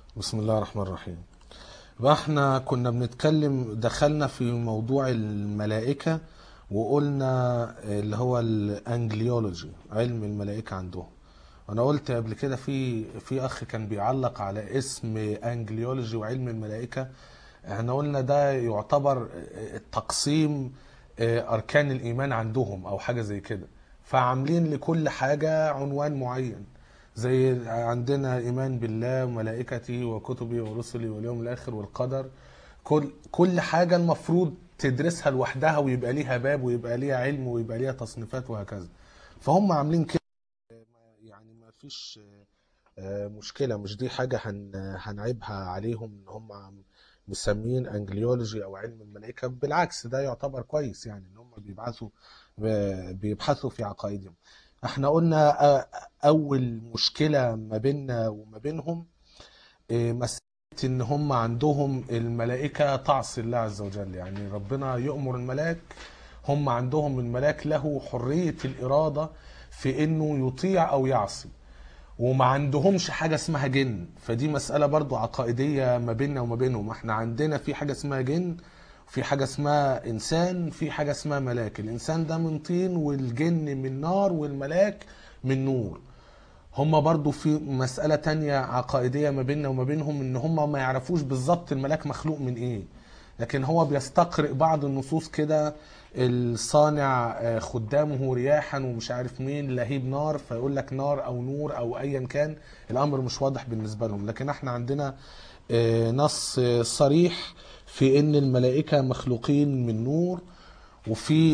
بسم الله الرحمن الرحيم. بقى احنا كنا بنتكلم، دخلنا في موضوع الملائكة وقلنا اللي هو الانجليولوجي، علم الملائكة عندهم. انا قلت قبل كده في اخ كان بيعلق على اسم انجليولوجي وعلم الملائكة. احنا قلنا ده يعتبر تقسيم اركان الايمان عندهم او حاجة زي كده، فعاملين لكل حاجة عنوان معين. زي عندنا ايمان بالله وملائكته وكتبه ورسله واليوم الاخر والقدر. كل حاجة المفروض تدرسها لوحدها ويبقى ليها باب ويبقى ليها علم ويبقى ليها تصنيفات وهكذا. فهم عاملين كده، يعني ما فيش مشكلة. مش دي حاجة هنعيبها عليهم ان هم مسمين انجليولوجي او علم الملائكة. بالعكس، ده يعتبر كويس، يعني ان هم بيبحثوا في عقائدهم. احنا قلنا اول مشكلة ما بيننا وما بينهم مسألة ان هم عندهم الملائكة تعصي الله عز وجل. يعني ربنا يؤمر الملاك، هم عندهم الملاك له حرية الإرادة في انه يطيع او يعصي، وما عندهمش حاجة اسمها جن. فدي مسألة برضو عقائدية ما بيننا وما بينهم. احنا عندنا في حاجة اسمها جن، في حاجة اسمها إنسان، في حاجة اسمها ملاك. الإنسان ده من طين والجن من نار والملاك من نور. هما برضو في مسألة تانية عقائدية ما بيننا وما بينهم، ان هما ما يعرفوش بالظبط الملاك مخلوق من ايه، لكن هو بيستقرئ بعض النصوص كده. الصانع خدامه رياحا ومش عارف مين لهيب نار، فيقول لك نار او نور او ايا كان. الامر مش واضح بالنسبة لهم، لكن احنا عندنا نص صريح في ان الملائكة مخلوقين من نور، وفي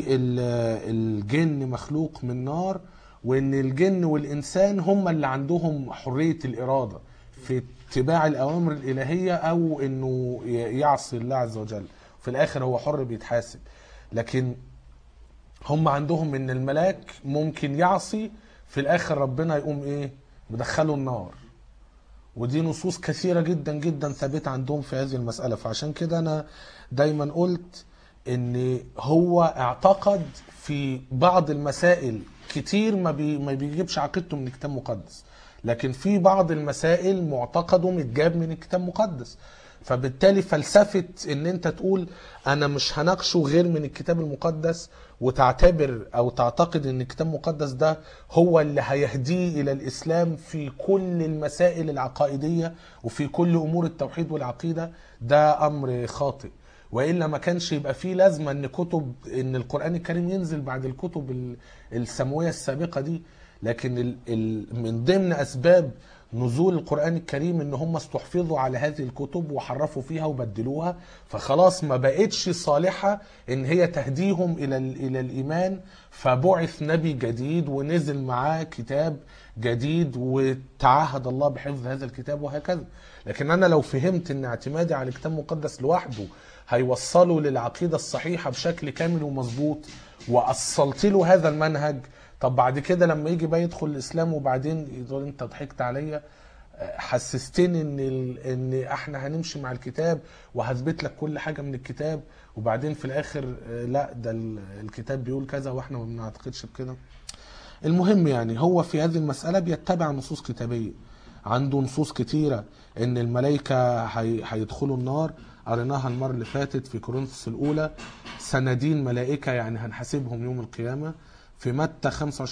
الجن مخلوق من نار، وان الجن والانسان هم اللي عندهم حرية الارادة في اتباع الاوامر الالهية او انه يعصي الله عز وجل. في الاخر هو حر بيتحاسب. لكن هم عندهم ان الملاك ممكن يعصي، في الاخر ربنا يقوم ايه؟ مدخله النار. ودي نصوص كثيرة جدا جدا ثابتة عندهم في هذه المسألة. فعشان كده أنا دايما قلت إن هو اعتقد في بعض المسائل كتير ما بيجيبش عقيدته من الكتاب المقدس، لكن في بعض المسائل معتقده متجاب من الكتاب المقدس. فبالتالي فلسفة ان انت تقول انا مش هناقشه غير من الكتاب المقدس، وتعتبر او تعتقد ان الكتاب المقدس ده هو اللي هيهديه الى الاسلام في كل المسائل العقائدية وفي كل امور التوحيد والعقيدة، ده امر خاطئ. والا ما كانش يبقى فيه لازمه ان القران الكريم ينزل بعد الكتب السماويه السابقه دي. لكن من ضمن اسباب نزول القرآن الكريم ان هم استحفظوا على هذه الكتب وحرفوا فيها وبدلوها، فخلاص ما بقتش صالحة ان هي تهديهم الى الايمان. فبعث نبي جديد ونزل معاه كتاب جديد وتعهد الله بحفظ هذا الكتاب وهكذا. لكن انا لو فهمت ان اعتمادي على الكتاب المقدس لوحده هيوصله للعقيدة الصحيحة بشكل كامل ومظبوط، وأصلت له هذا المنهج، طب بعد كده لما يجي بقى يدخل الاسلام وبعدين يقول انت ضحكت عليا، حسستني ان احنا هنمشي مع الكتاب وهثبت لك كل حاجه من الكتاب، وبعدين في الاخر لا ده الكتاب بيقول كذا واحنا ما بنعتقدش بكده. المهم يعني هو في هذه المساله بيتبع نصوص كتابيه. عنده نصوص كتيره ان الملائكه هيدخلوا النار. قريناها المره اللي فاتت في كورنثوس الاولى، سنادين ملائكه يعني هنحاسبهم يوم القيامه. في متى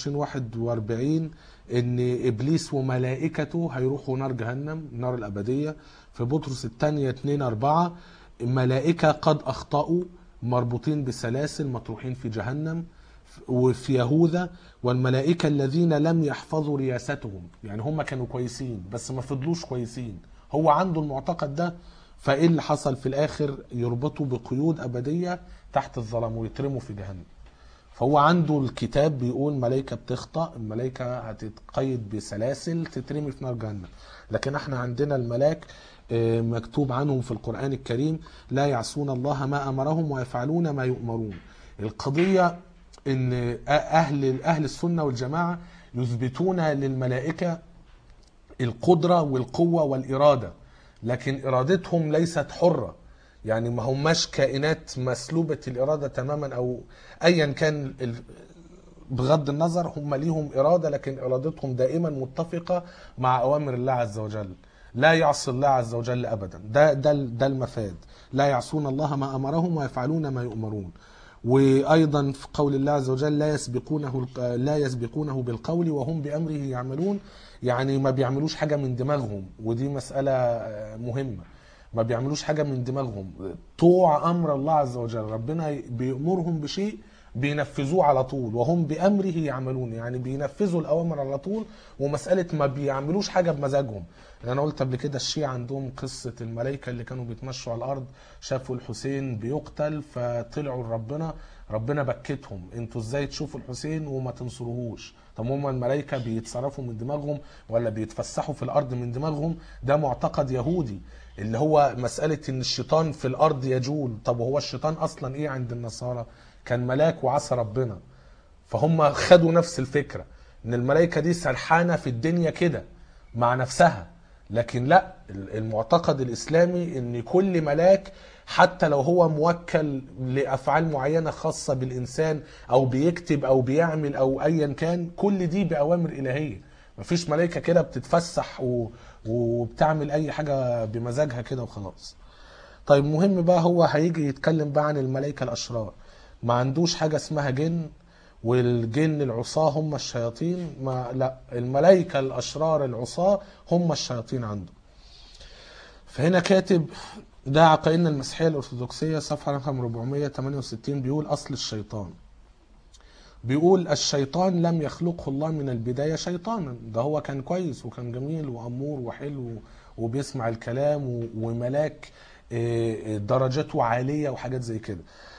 25:41 ان ابليس وملائكته هيروحوا نار جهنم، النار الابديه. في بطرس الثانيه 2:4 ملائكه قد اخطاوا مربوطين بسلاسل مطروحين في جهنم. وفي يهوذا والملائكه الذين لم يحفظوا رياستهم، يعني هم كانوا كويسين بس ما فضلوش كويسين. هو عنده المعتقد ده، فايه اللي حصل في الاخر؟ يربطوا بقيود ابديه تحت الظلام ويترموا في جهنم. فهو عنده الكتاب بيقول ملائكة بتخطأ، الملائكة هتتقيد بسلاسل تترمي في نار جهنم. لكن احنا عندنا الملاك مكتوب عنهم في القرآن الكريم لا يعصون الله ما أمرهم ويفعلون ما يؤمرون. القضية ان أهل السنة والجماعة يثبتون للملائكة القدرة والقوة والإرادة، لكن إرادتهم ليست حرة. يعني ما هماش كائنات مسلوبة الإرادة تماما أو أيا كان بغض النظر هم ليهم إرادة، لكن إرادتهم دائما متفقة مع أوامر الله عز وجل. لا يعصي الله عز وجل أبدا. ده المفاد. لا يعصون الله ما أمرهم ويفعلون ما يؤمرون. وأيضا في قول الله عز وجل لا يسبقونه بالقول وهم بأمره يعملون، يعني ما بيعملوش حاجة من دماغهم، ودي مسألة مهمة. ما بيعملوش حاجة من دماغهم، طوع أمر الله عز وجل. ربنا بيأمرهم بشيء بينفذوه على طول، وهم بأمره يعملون، يعني بينفذوا الأوامر على طول. ومسألة ما بيعملوش حاجة بمزاجهم. أنا قلت قبل كده الشيعة عندهم قصة الملائكة اللي كانوا بيتمشوا على الأرض، شافوا الحسين بيقتل فطلعوا لربنا، ربنا بكتهم: انتوا ازاي تشوفوا الحسين وما تنصروهوش؟ طب هم الملائكة بيتصرفوا من دماغهم ولا بيتفسحوا في الأرض من دماغهم؟ ده معتقد يهودي، اللي هو مسألة ان الشيطان في الأرض يجول. طب وهو الشيطان أصلا ايه عند النصارى؟ كان ملاك وعصى ربنا. فهم خدوا نفس الفكرة، ان الملائكة دي سرحانة في الدنيا كده مع نفسها. لكن لا، المعتقد الإسلامي ان كل ملاك حتى لو هو موكل لأفعال معينة خاصة بالإنسان أو بيكتب أو بيعمل أو أيا كان، كل دي بأوامر إلهية. مفيش ملائكة كده بتتفسح وبتعمل أي حاجة بمزاجها كده وخلاص. طيب مهم بقى، هو هيجي يتكلم بقى عن الملائكة الأشرار. ما عندوش حاجة اسمها جن، والجن العصاة هم الشياطين. ما لا، الملائكة الأشرار العصاة هم الشياطين عنده. فهنا كاتب: ده عقائدنا المسيحية الأرثوذكسية صفحة رقم 468، بيقول أصل الشيطان. بيقول: الشيطان لم يخلقه الله من البداية شيطانا، ده هو كان كويس وكان جميل وأمور وحلو وبيسمع الكلام وملاك درجته عالية وحاجات زي كده.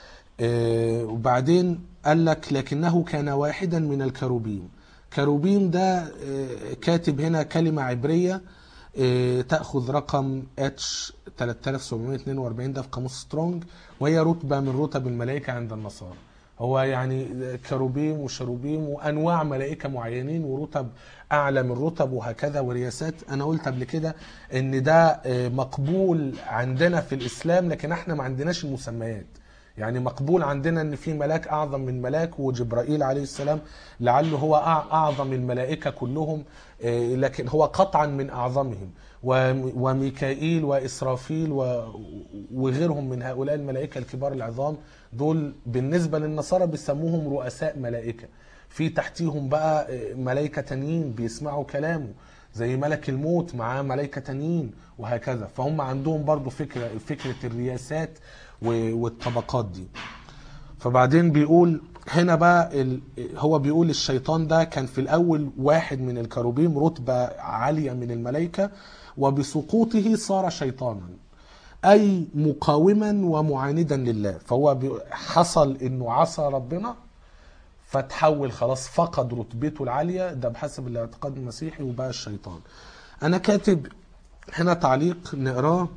وبعدين قال لك: لكنه كان واحدا من الكروبيم. كروبيم ده كاتب هنا كلمة عبرية تأخذ رقم H 3742 ده في قاموس سترونج، وهي رتبة من رتب الملائكة عند النصارى. هو يعني كروبيم وشروبيم وأنواع ملائكة معينين ورتب أعلى من رتب وهكذا ورياسات. أنا قلت قبل كده إن ده مقبول عندنا في الإسلام، لكن احنا ما عندناش المسميات. يعني مقبول عندنا ان في ملاك اعظم من ملاك، وجبرائيل عليه السلام لعله هو اعظم الملائكة كلهم، لكن هو قطعا من اعظمهم. وميكائيل واسرافيل وغيرهم من هؤلاء الملائكة الكبار العظام، دول بالنسبة للنصارى بيسموهم رؤساء ملائكة. في تحتيهم بقى ملائكة تانيين بيسمعوا كلامه، زي ملك الموت معاه ملائكة تانيين وهكذا. فهم عندهم برضو فكرة الرياسات والطبقات دي. فبعدين بيقول هنا بقى هو بيقول الشيطان ده كان في الأول واحد من الكروبيم، رتبة عالية من الملائكة، وبسقوطه صار شيطانا، أي مقاوما ومعاندا لله. فهو حصل إنه عصى ربنا فتحول خلاص، فقد رتبته العالية ده بحسب الاعتقاد المسيحي وبقى الشيطان. أنا كاتب هنا تعليق نقراه: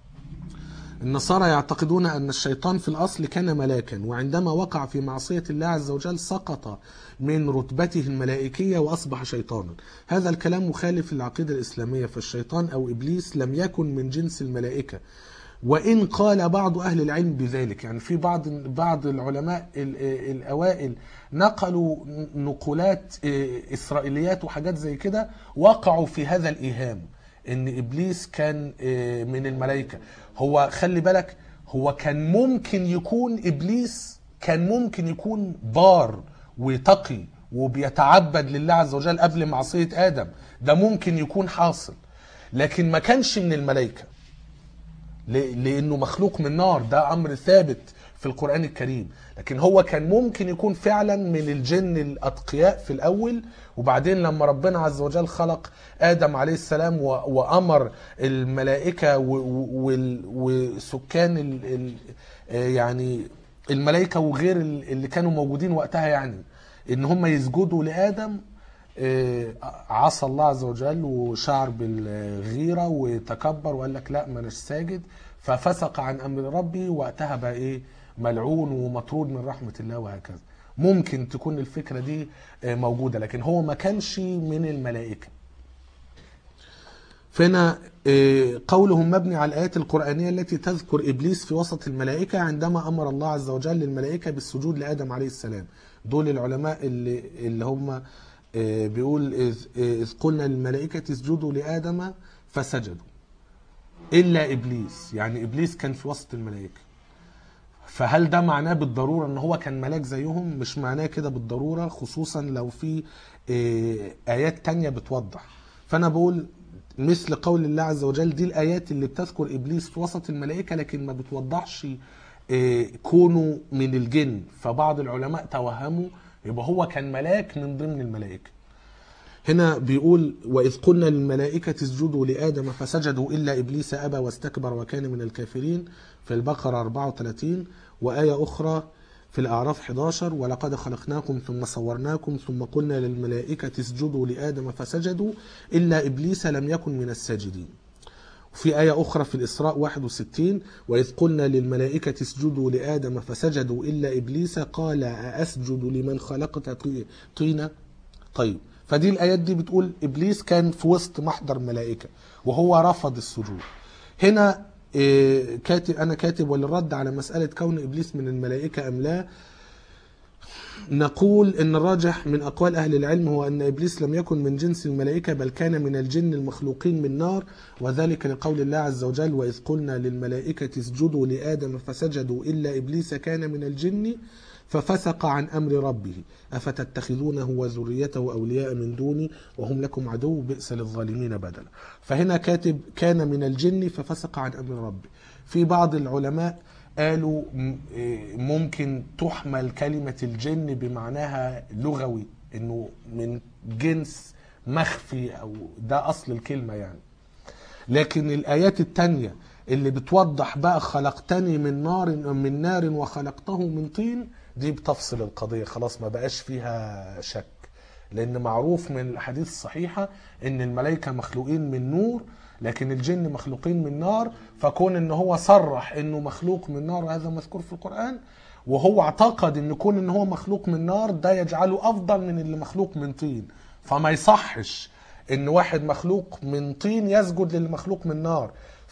النصارى يعتقدون أن الشيطان في الأصل كان ملاكا، وعندما وقع في معصية الله عز وجل سقط من رتبته الملائكية وأصبح شيطانا. هذا الكلام مخالف للعقيدة الإسلامية، فالشيطان أو إبليس لم يكن من جنس الملائكة، وإن قال بعض أهل العلم بذلك. يعني في بعض العلماء الأوائل نقلوا نقولات إسرائيليات وحاجات زي كده، وقعوا في هذا الإيهام إن إبليس كان من الملائكة. هو خلي بالك، هو كان ممكن يكون إبليس كان ممكن يكون بار وتقي وبيتعبد لله عز وجل قبل معصية آدم، ده ممكن يكون حاصل، لكن ما كانش من الملائكة لأنه مخلوق من نار، ده أمر ثابت في القرآن الكريم. لكن هو كان ممكن يكون فعلا من الجن الأتقياء في الأول، وبعدين لما ربنا عز وجل خلق آدم عليه السلام وأمر الملائكة وسكان يعني الملائكة وغير اللي كانوا موجودين وقتها، يعني إن هم يسجدوا لآدم، عصى الله عز وجل وشعر بالغيرة وتكبر وقال لك لا ما أناش ساجد، ففسق عن أمر ربي، وقتها بقى إيه؟ ملعون ومطرود من رحمة الله وهكذا. ممكن تكون الفكرة دي موجودة، لكن هو ما كانش من الملائكة. فهنا قولهم مبني على الآيات القرآنية التي تذكر إبليس في وسط الملائكة عندما أمر الله عز وجل للملائكة بالسجود لآدم عليه السلام. دول العلماء اللي هم بيقول إذ قلنا للملائكة اسجدوا لآدم فسجدوا. إلا إبليس، يعني إبليس كان في وسط الملائكة. فهل ده معناه بالضرورة ان هو كان ملاك زيهم؟ مش معناه كده بالضرورة، خصوصا لو في آيات تانية بتوضح. فأنا بقول مثل قول الله عز وجل، دي الآيات اللي بتذكر إبليس في وسط الملائكة لكن ما بتوضحش كونه من الجن. فبعض العلماء توهموا يبقى هو كان ملاك من ضمن الملائكة. هنا بيقول وإذ قلنا للملائكة اسجدوا لآدم فسجدوا إلا إبليس أبى واستكبر وكان من الكافرين في البقرة 34. وآية أخرى في الأعراف 11 ولقد خلقناكم ثم صورناكم ثم قلنا للملائكة اسجدوا لآدم فسجدوا إلا إبليس لم يكن من الساجدين. وفي آية أخرى في الإسراء 61 وإذ قلنا للملائكة اسجدوا لآدم فسجدوا إلا إبليس قال أأسجد لمن خلقت طينا. طيب، فدي الآيات دي بتقول إبليس كان في وسط محضر ملائكة وهو رفض السجود. هنا أنا كاتب وللرد على مسألة كون إبليس من الملائكة أم لا، نقول إن الراجح من أقوال أهل العلم هو أن إبليس لم يكن من جنس الملائكة بل كان من الجن المخلوقين من نار، وذلك لقول الله عز وجل وإذ قلنا للملائكة اسجدوا لآدم فسجدوا إلا إبليس كان من الجن ففسق عن أمر ربه أفتتخذونه وذريته أولياء من دوني وهم لكم عدو بئس للظالمين بدلا. فهنا كاتب كان من الجن ففسق عن أمر ربه. في بعض العلماء قالوا ممكن تحمل كلمة الجن بمعناها لغوي، انه من جنس مخفي، او ده اصل الكلمة يعني. لكن الآيات التانية اللي بتوضح بقى خلقتني من نار وخلقته من طين، دي بتفصل القضية خلاص، ما بقاش فيها شك. لأن معروف من الحديث الصحيحة إن الملائكة مخلوقين من نور لكن الجن مخلوقين من نار. فكون إن هو صرح إنه مخلوق من نار، هذا مذكور في القرآن، وهو اعتقد إن كون إن هو مخلوق من نار ده يجعله أفضل من اللي مخلوق من طين. فما يصحش إن واحد مخلوق من طين يسجد للي مخلوق من نار.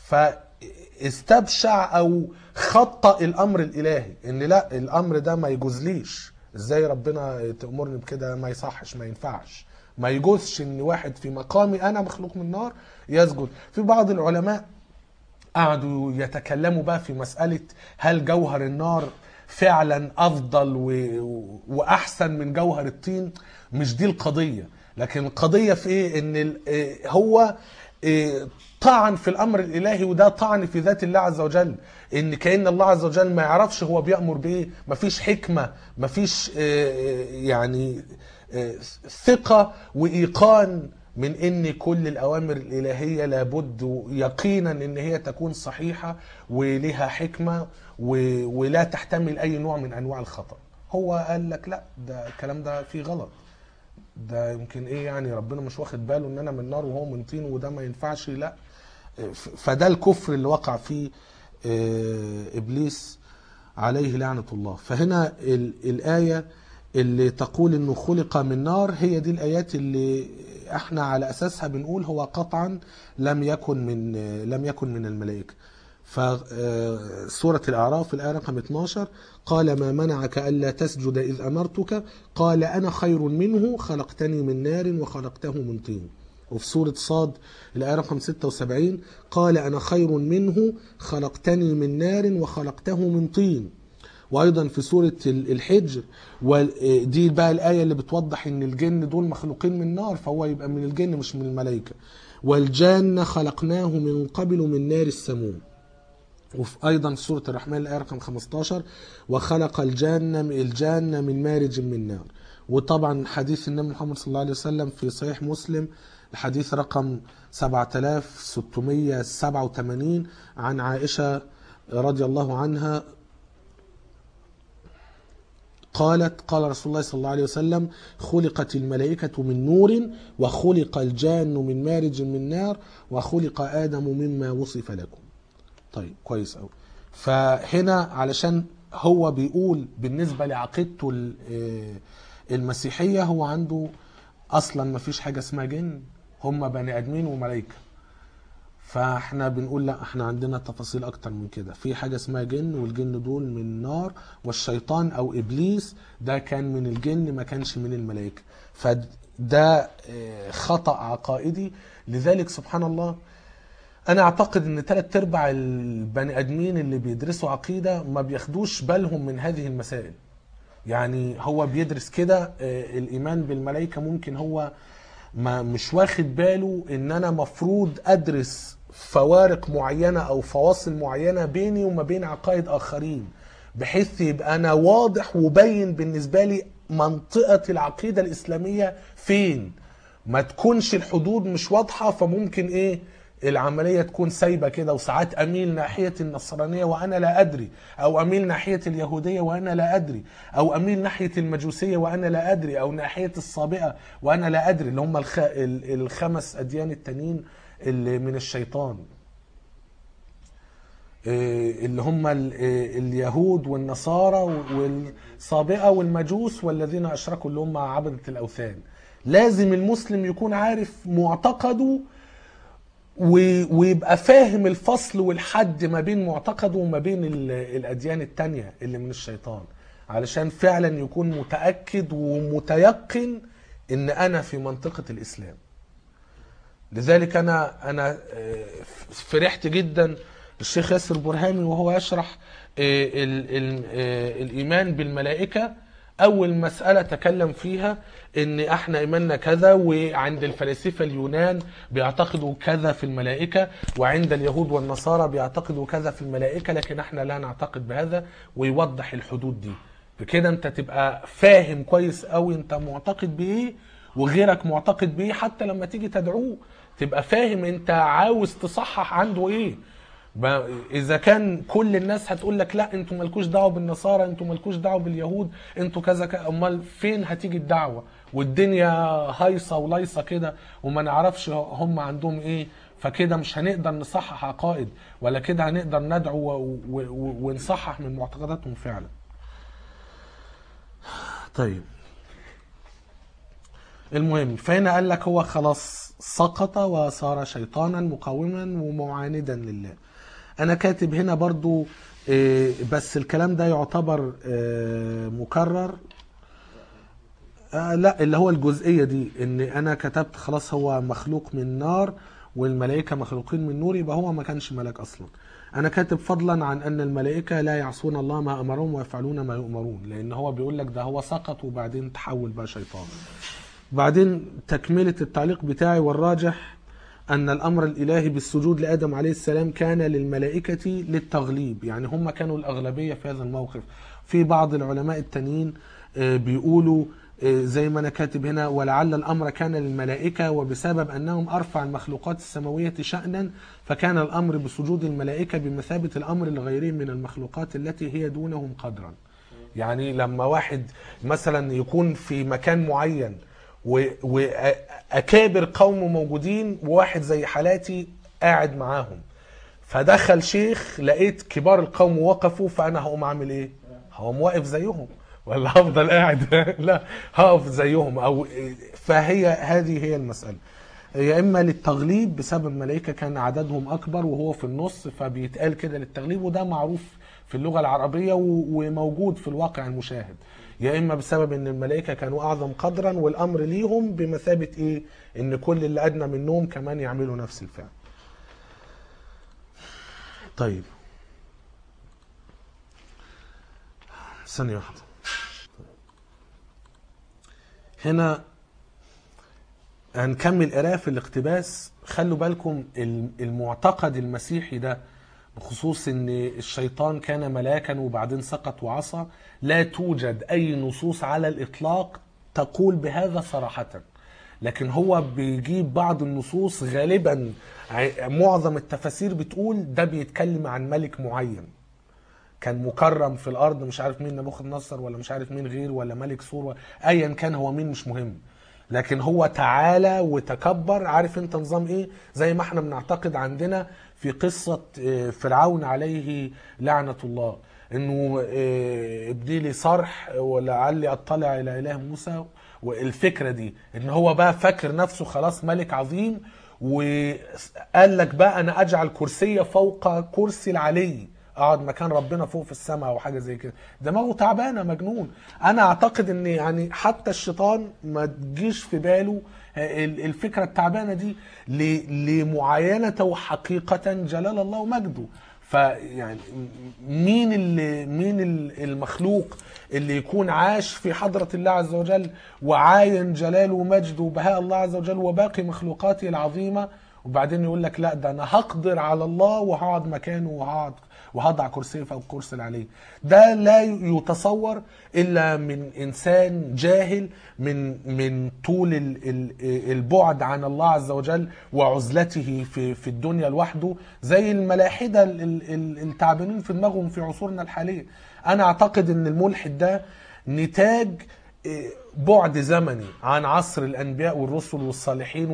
فاستبشع أو خطأ الأمر الإلهي، إن لا، الأمر ده ما يجوزليش، ازاي ربنا تأمرني بكده؟ ما يصحش، ما ينفعش، ما يجوزش ان واحد في مقامي انا مخلوق من نار يسجد. في بعض العلماء قعدوا يتكلموا بقى في مسألة هل جوهر النار فعلا افضل واحسن من جوهر الطين. مش دي القضية، لكن القضية في ايه؟ ان هو طعن في الامر الالهي، وده طعن في ذات الله عز وجل، ان كأن الله عز وجل ما يعرفش هو بيأمر بايه، مفيش حكمة، مفيش يعني ثقة وإيقان من ان كل الاوامر الالهية لابد يقينا ان هي تكون صحيحة ولها حكمة ولا تحتمل اي نوع من انواع الخطأ. هو قال لك لا، ده الكلام ده فيه غلط، ده يمكن ايه يعني، ربنا مش واخد باله ان انا من نار وهو من طين وده ما ينفعش، لا. فده الكفر اللي وقع فيه إبليس عليه لعنة الله. فهنا الآية اللي تقول إنه خلق من نار هي دي الآيات اللي احنا على أساسها بنقول هو قطعا لم يكن من الملائكة. فسورة الأعراف الآية رقم 12 قال ما منعك ألا تسجد إذ أمرتك قال أنا خير منه خلقتني من نار وخلقته من طين. وفي سورة صاد الآية رقم 76 قال أنا خير منه خلقتني من نار وخلقته من طين. وأيضا في سورة الحجر، ودي بقى الآية اللي بتوضح إن الجن دول مخلوقين من نار، فهو يبقى من الجن مش من الملائكة. والجان خلقناه من قبل من نار السموم. وفي أيضا في سورة الرحمن الآية رقم 15 وخلق الجان من مارج من نار. وطبعا حديث النبي محمد صلى الله عليه وسلم في صحيح مسلم الحديث رقم 7687 عن عائشة رضي الله عنها قالت قال رسول الله صلى الله عليه وسلم خلقت الملائكة من نور وخلق الجان من مارج من نار وخلق آدم مما وصف لكم. طيب كويس أوي. فهنا علشان هو بيقول بالنسبة لعقيدته المسيحية هو عنده أصلا ما فيش حاجة اسمها جن، هم بني آدمين وملائكة. فاحنا بنقول لا، احنا عندنا تفاصيل اكتر من كده، في حاجة اسمها جن، والجن دول من نار، والشيطان او ابليس ده كان من الجن ما كانش من الملائكة. فده خطأ عقائدي. لذلك سبحان الله انا اعتقد ان 3/4 البني ادمين اللي بيدرسوا عقيدة ما بياخدوش بالهم من هذه المسائل. يعني هو بيدرس كده الايمان بالملائكة، ممكن هو ما مش واخد باله ان انا مفروض ادرس فوارق معينة او فواصل معينة بيني وما بين عقائد اخرين، بحيث يبقى انا واضح وبين بالنسبة لي منطقة العقيدة الاسلامية فين، ما تكونش الحدود مش واضحة، فممكن ايه العملية تكون سايبة كده، وساعات اميل ناحية النصرانية وانا لا ادري، او اميل ناحية اليهودية وانا لا ادري، او اميل ناحية المجوسية وانا لا ادري، او ناحية الصابئة وانا لا ادري، اللي هم الخمس اديان التانيين اللي من الشيطان، اللي هم اليهود والنصارى والصابئة والمجوس والذين أشركوا اللي هم عبدة الأوثان. لازم المسلم يكون عارف معتقده ويبقى فاهم الفصل والحد ما بين معتقده وما بين الأديان التانية اللي من الشيطان، علشان فعلا يكون متأكد ومتيقن إن أنا في منطقة الإسلام. لذلك أنا فرحت جدا الشيخ ياسر برهامي وهو يشرح الإيمان بالملائكة. أول مسألة تكلم فيها إن إحنا إيماننا كذا، وعند الفلاسفة اليونان بيعتقدوا كذا في الملائكة، وعند اليهود والنصارى بيعتقدوا كذا في الملائكة، لكن إحنا لا نعتقد بهذا، ويوضح الحدود دي. بكده أنت تبقى فاهم كويس أوي أنت معتقد بإيه وغيرك معتقد بإيه، حتى لما تيجي تدعوه تبقى فاهم أنت عاوز تصحح عنده إيه. اذا كان كل الناس هتقول لك لا انتوا مالكوش دعوه بالنصارى، انتوا مالكوش دعوه باليهود، انتوا كذا امال فين هتيجي الدعوه والدنيا هايصه ولايصه كده وما نعرفش هم عندهم ايه؟ فكده مش هنقدر نصحح عقائد، ولا كده هنقدر ندعو ونصحح من معتقداتهم فعلا. طيب المهم، فهنا قال لك هو خلاص سقط وصار شيطانا مقاوما ومعاندا لله. انا كاتب هنا برضو بس الكلام ده يعتبر مكرر، لا اللي هو الجزئية دي، ان انا كتبت خلاص هو مخلوق من نار والملائكة مخلوقين من نور، يبقى هو ما كانش ملاك اصلا. انا كاتب فضلا عن ان الملائكة لا يعصون الله ما امرهم ويفعلون ما يؤمرون، لان هو بيقول لك ده هو سقط وبعدين تحول بقى شيطان. بعدين تكملة التعليق بتاعي، والراجح أن الأمر الإلهي بالسجود لآدم عليه السلام كان للملائكة للتغليب، يعني هم كانوا الأغلبية في هذا الموقف. في بعض العلماء التانيين بيقولوا زي ما أنا كاتب هنا، ولعل الأمر كان للملائكة وبسبب أنهم أرفع المخلوقات السماوية شأنا فكان الأمر بسجود الملائكة بمثابة الأمر لغيرهم من المخلوقات التي هي دونهم قدرا. يعني لما واحد مثلا يكون في مكان معين واكابر قومه موجودين، وواحد زي حالاتي قاعد معاهم، فدخل شيخ لقيت كبار القوم وقفوا، فانا هقوم اعمل ايه؟ هقوم واقف زيهم ولا هفضل قاعد؟ لا، هقف زيهم. او هذه هي المسألة، يا اما للتغليب بسبب الملائكة كان عددهم اكبر وهو في النص فبيتقال كده للتغليب، وده معروف في اللغة العربية وموجود في الواقع المشاهد، يا اما بسبب ان الملائكة كانوا اعظم قدرا والامر ليهم بمثابة ايه؟ ان كل اللي ادنى منهم كمان يعملوا نفس الفعل. طيب ثانية واحدة، هنا هنكمل قراءة في الاقتباس. خلوا بالكم المعتقد المسيحي ده بخصوص ان الشيطان كان ملاكا وبعدين سقط وعصى، لا توجد اي نصوص على الاطلاق تقول بهذا صراحة، لكن هو بيجيب بعض النصوص غالبا معظم التفاسير بتقول ده بيتكلم عن ملك معين كان مكرم في الارض، مش عارف مين، نبوخذ نصر ولا مش عارف مين غير، ولا ملك سور، ايا كان هو مين مش مهم، لكن هو تعالى وتكبر. عارف انت نظام ايه؟ زي ما احنا بنعتقد عندنا في قصة فرعون عليه لعنة الله، انه ابني لي صرح ولعلي اطلع الى اله موسى، والفكرة دي ان هو بقى فاكر نفسه خلاص ملك عظيم، وقال لك بقى انا اجعل كرسي فوق كرسي العلي، اقعد مكان ربنا فوق في السماء او حاجه زي كده. دماغه تعبانه، مجنون. انا اعتقد ان يعني حتى الشيطان ما تجيش في باله الفكرة التعبانة دي لمعاينة حقيقة جلال الله ومجده. فيعني مين المخلوق اللي يكون عاش في حضرة الله عز وجل وعاين جلاله ومجده وبهاء الله عز وجل وباقي مخلوقاته العظيمة، وبعدين يقول لك لا ده انا هقدر على الله وهقعد مكانه وهضع كرسي فوق الكرسي اللي عليه. ده لا يتصور الا من انسان جاهل من طول البعد عن الله عز وجل وعزلته في الدنيا لوحده، زي الملاحده التعبانين في دماغهم في عصورنا الحاليه. انا اعتقد ان الملحد ده نتاج بعد زمني عن عصر الأنبياء والرسل والصالحين،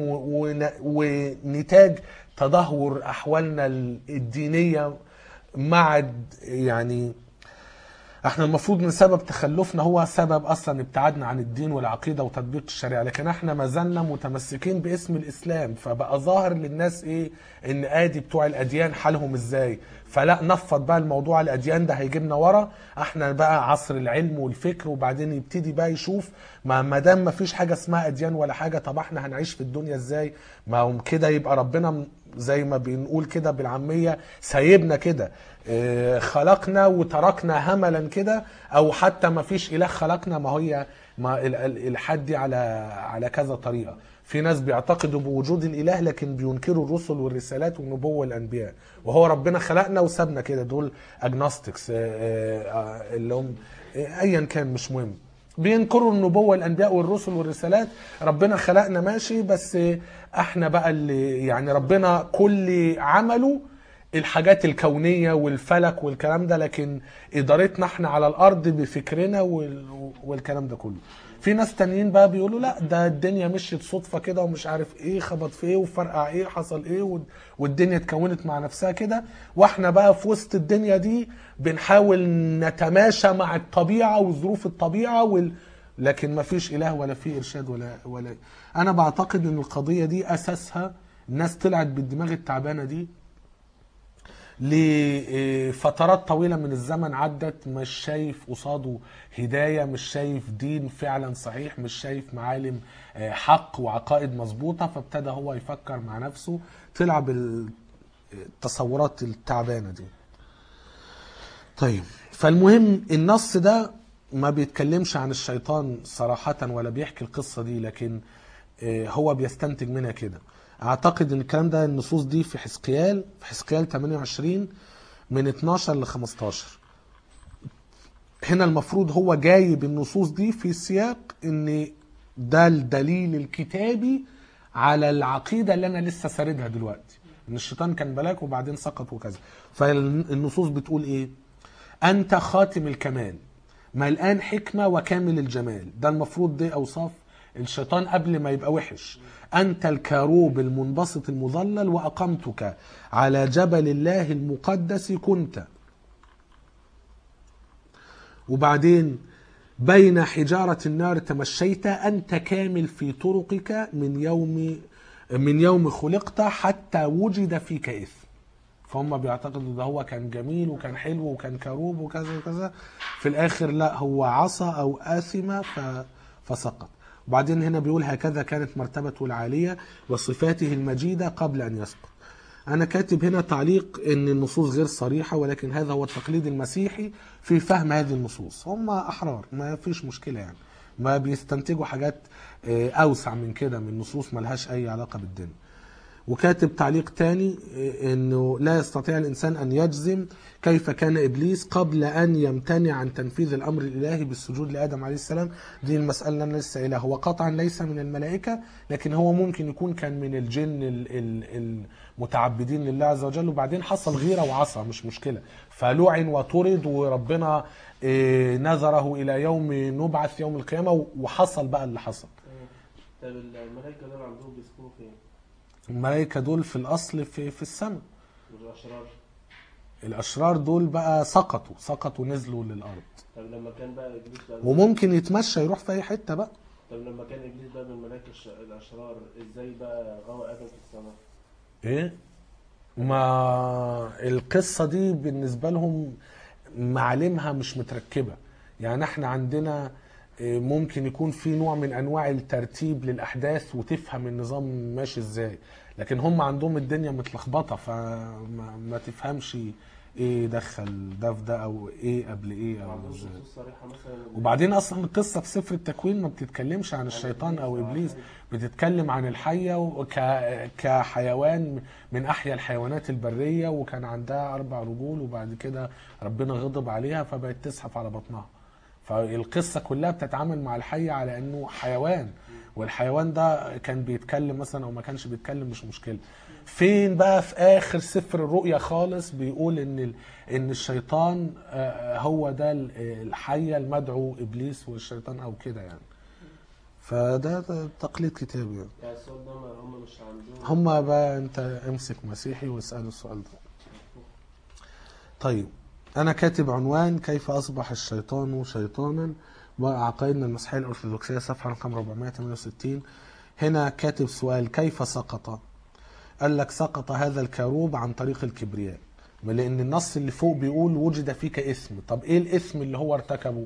ونتاج تدهور أحوالنا الدينية مع يعني احنا المفروض من سبب تخلفنا هو سبب اصلا ابتعادنا عن الدين والعقيده وتطبيق الشريعه، لكن احنا ما زلنا متمسكين باسم الاسلام، فبقى ظاهر للناس ايه ان ادي بتوع الاديان حالهم ازاي، فلا نفض بقى الموضوع الاديان ده هيجيبنا ورا، احنا بقى عصر العلم والفكر، وبعدين يبتدي بقى يشوف ما دام ما فيش حاجه اسمها اديان ولا حاجه، طب احنا هنعيش في الدنيا ازاي؟ ما هم كده يبقى ربنا زي ما بنقول كده بالعاميه سايبنا كده، خلقنا وتركنا هملا كده، او حتى ما فيش اله خلقنا. ما هي ما الالحاد دي على كذا طريقه. في ناس بيعتقدوا بوجود الاله لكن بينكروا الرسل والرسالات والنبوه والانبياء، وهو ربنا خلقنا وسابنا كده، دول اجنوستكس اللي هم ايا كان مش مهم، بينكروا النبوه والانبياء والرسل والرسالات. ربنا خلقنا ماشي، بس احنا بقى اللي يعني ربنا كل عمله الحاجات الكونية والفلك والكلام ده، لكن إدارتنا احنا على الأرض بفكرنا والكلام ده كله. في ناس تانيين بقى بيقولوا لا ده الدنيا مشيت صدفة كده ومش عارف ايه، خبط في ايه وفرقع ايه، حصل ايه، والدنيا اتكونت مع نفسها كده، واحنا بقى في وسط الدنيا دي بنحاول نتماشى مع الطبيعة وظروف الطبيعة لكن ما فيش إله ولا في إرشاد ولا. أنا بعتقد إن القضية دي أساسها الناس طلعت بالدماغ التعبانة دي لفترات طويلة من الزمن عدت، مش شايف قصاده هداية، مش شايف دين فعلا صحيح، مش شايف معالم حق وعقائد مظبوطة، فابتدى هو يفكر مع نفسه، طلع بالتصورات التعبانة دي. طيب، فالمهم النص ده ما بيتكلمش عن الشيطان صراحة ولا بيحكي القصة دي، لكن هو بيستنتج منها كده. اعتقد ان الكلام ده النصوص دي في حزقيال 28 من 12 ل 15. هنا المفروض هو جايب النصوص دي في سياق ان ده الدليل الكتابي على العقيدة اللي انا لسه ساردها دلوقتي، ان الشيطان كان ملاك وبعدين سقط وكذا. فالنصوص بتقول ايه؟ انت خاتم الكمال، ملآن حكمة وكامل الجمال. ده المفروض دي اوصاف الشيطان قبل ما يبقى وحش. أنت الكروب المنبسط المظلل وأقمتك على جبل الله المقدس كنت. وبعدين بين حجارة النار تمشيت، أنت كامل في طرقك من يوم خلقت حتى وجد فيك إثم. فهم بيعتقدوا ده هو كان جميل وكان حلو وكان كروب وكذا وكذا، في الآخر لا، هو عصى أو آثم فسقط. وبعدين هنا بيقول هكذا كانت مرتبته العالية وصفاته المجيدة قبل أن يسقط. أنا كاتب هنا تعليق إن النصوص غير صريحة، ولكن هذا هو التقليد المسيحي في فهم هذه النصوص. هم أحرار، ما فيش مشكلة يعني، ما بيستنتجوا حاجات أوسع من كده من نصوص ملهاش أي علاقة بالدين. وكاتب تعليق تاني انه لا يستطيع الانسان ان يجزم كيف كان ابليس قبل ان يمتنع عن تنفيذ الامر الالهي بالسجود لادم عليه السلام. دي المساله اللي انا لسه قايلها، هو قطعا ليس من الملائكه، لكن هو ممكن يكون كان من الجن المتعبدين لله عز وجل، وبعدين حصل غيره وعصى، مش مشكله، فلعن وطرد، وربنا نذره الى يوم نبعث يوم القيامه، وحصل بقى اللي حصل. طب الملائكه دول عندهم بيسكنوا فين؟ الملائكة دول في الأصل في السماء. والأشرار؟ الأشرار دول بقى سقطوا نزلوا للأرض. طب لما كان بقى إبليس بقى وممكن يتمشى يروح في أي حتة بقى. طب لما كان إبليس بقى من الملائكة الأشرار، إزاي بقى غوى آدم في السماء؟ إيه؟ ما القصة دي بالنسبة لهم معالمها مش متركبة. يعني احنا عندنا ممكن يكون في نوع من انواع الترتيب للاحداث وتفهم النظام ماشي ازاي. لكن هم عندهم الدنيا متلخبطه، فما تفهمش ايه دخل ده في ده او ايه قبل ايه ما او عندهمش ازاي. نصوص صريحه مثلا وبعدين اصلا القصه في سفر التكوين ما بتتكلمش عن الشيطان او ابليس، بتتكلم عن الحيه كحيوان من احيا الحيوانات البريه، وكان عندها 4 رجول وبعد كده ربنا غضب عليها فبقت تزحف على بطنها. فالقصه كلها بتتعامل مع الحيه على انه حيوان، والحيوان ده كان بيتكلم مثلا او ما كانش بيتكلم مش مشكله. فين بقى في اخر سفر الرؤيا خالص بيقول ان الشيطان هو ده الحيه المدعو ابليس والشيطان او كده يعني. فده تقليد كتابي يعني. يعني السؤال ده هم مش عندهم. هما بقى انت امسك مسيحي واساله السؤال ده. طيب انا كاتب عنوان كيف اصبح الشيطان شيطانا وعقائدنا المسيحيه الارثوذكسيه صفحه رقم 468. هنا كاتب سؤال كيف سقط؟ قال لك سقط هذا الكروب عن طريق الكبرياء، لان النص اللي فوق بيقول وجد فيك اسم. طب ايه الاسم اللي هو ارتكبه؟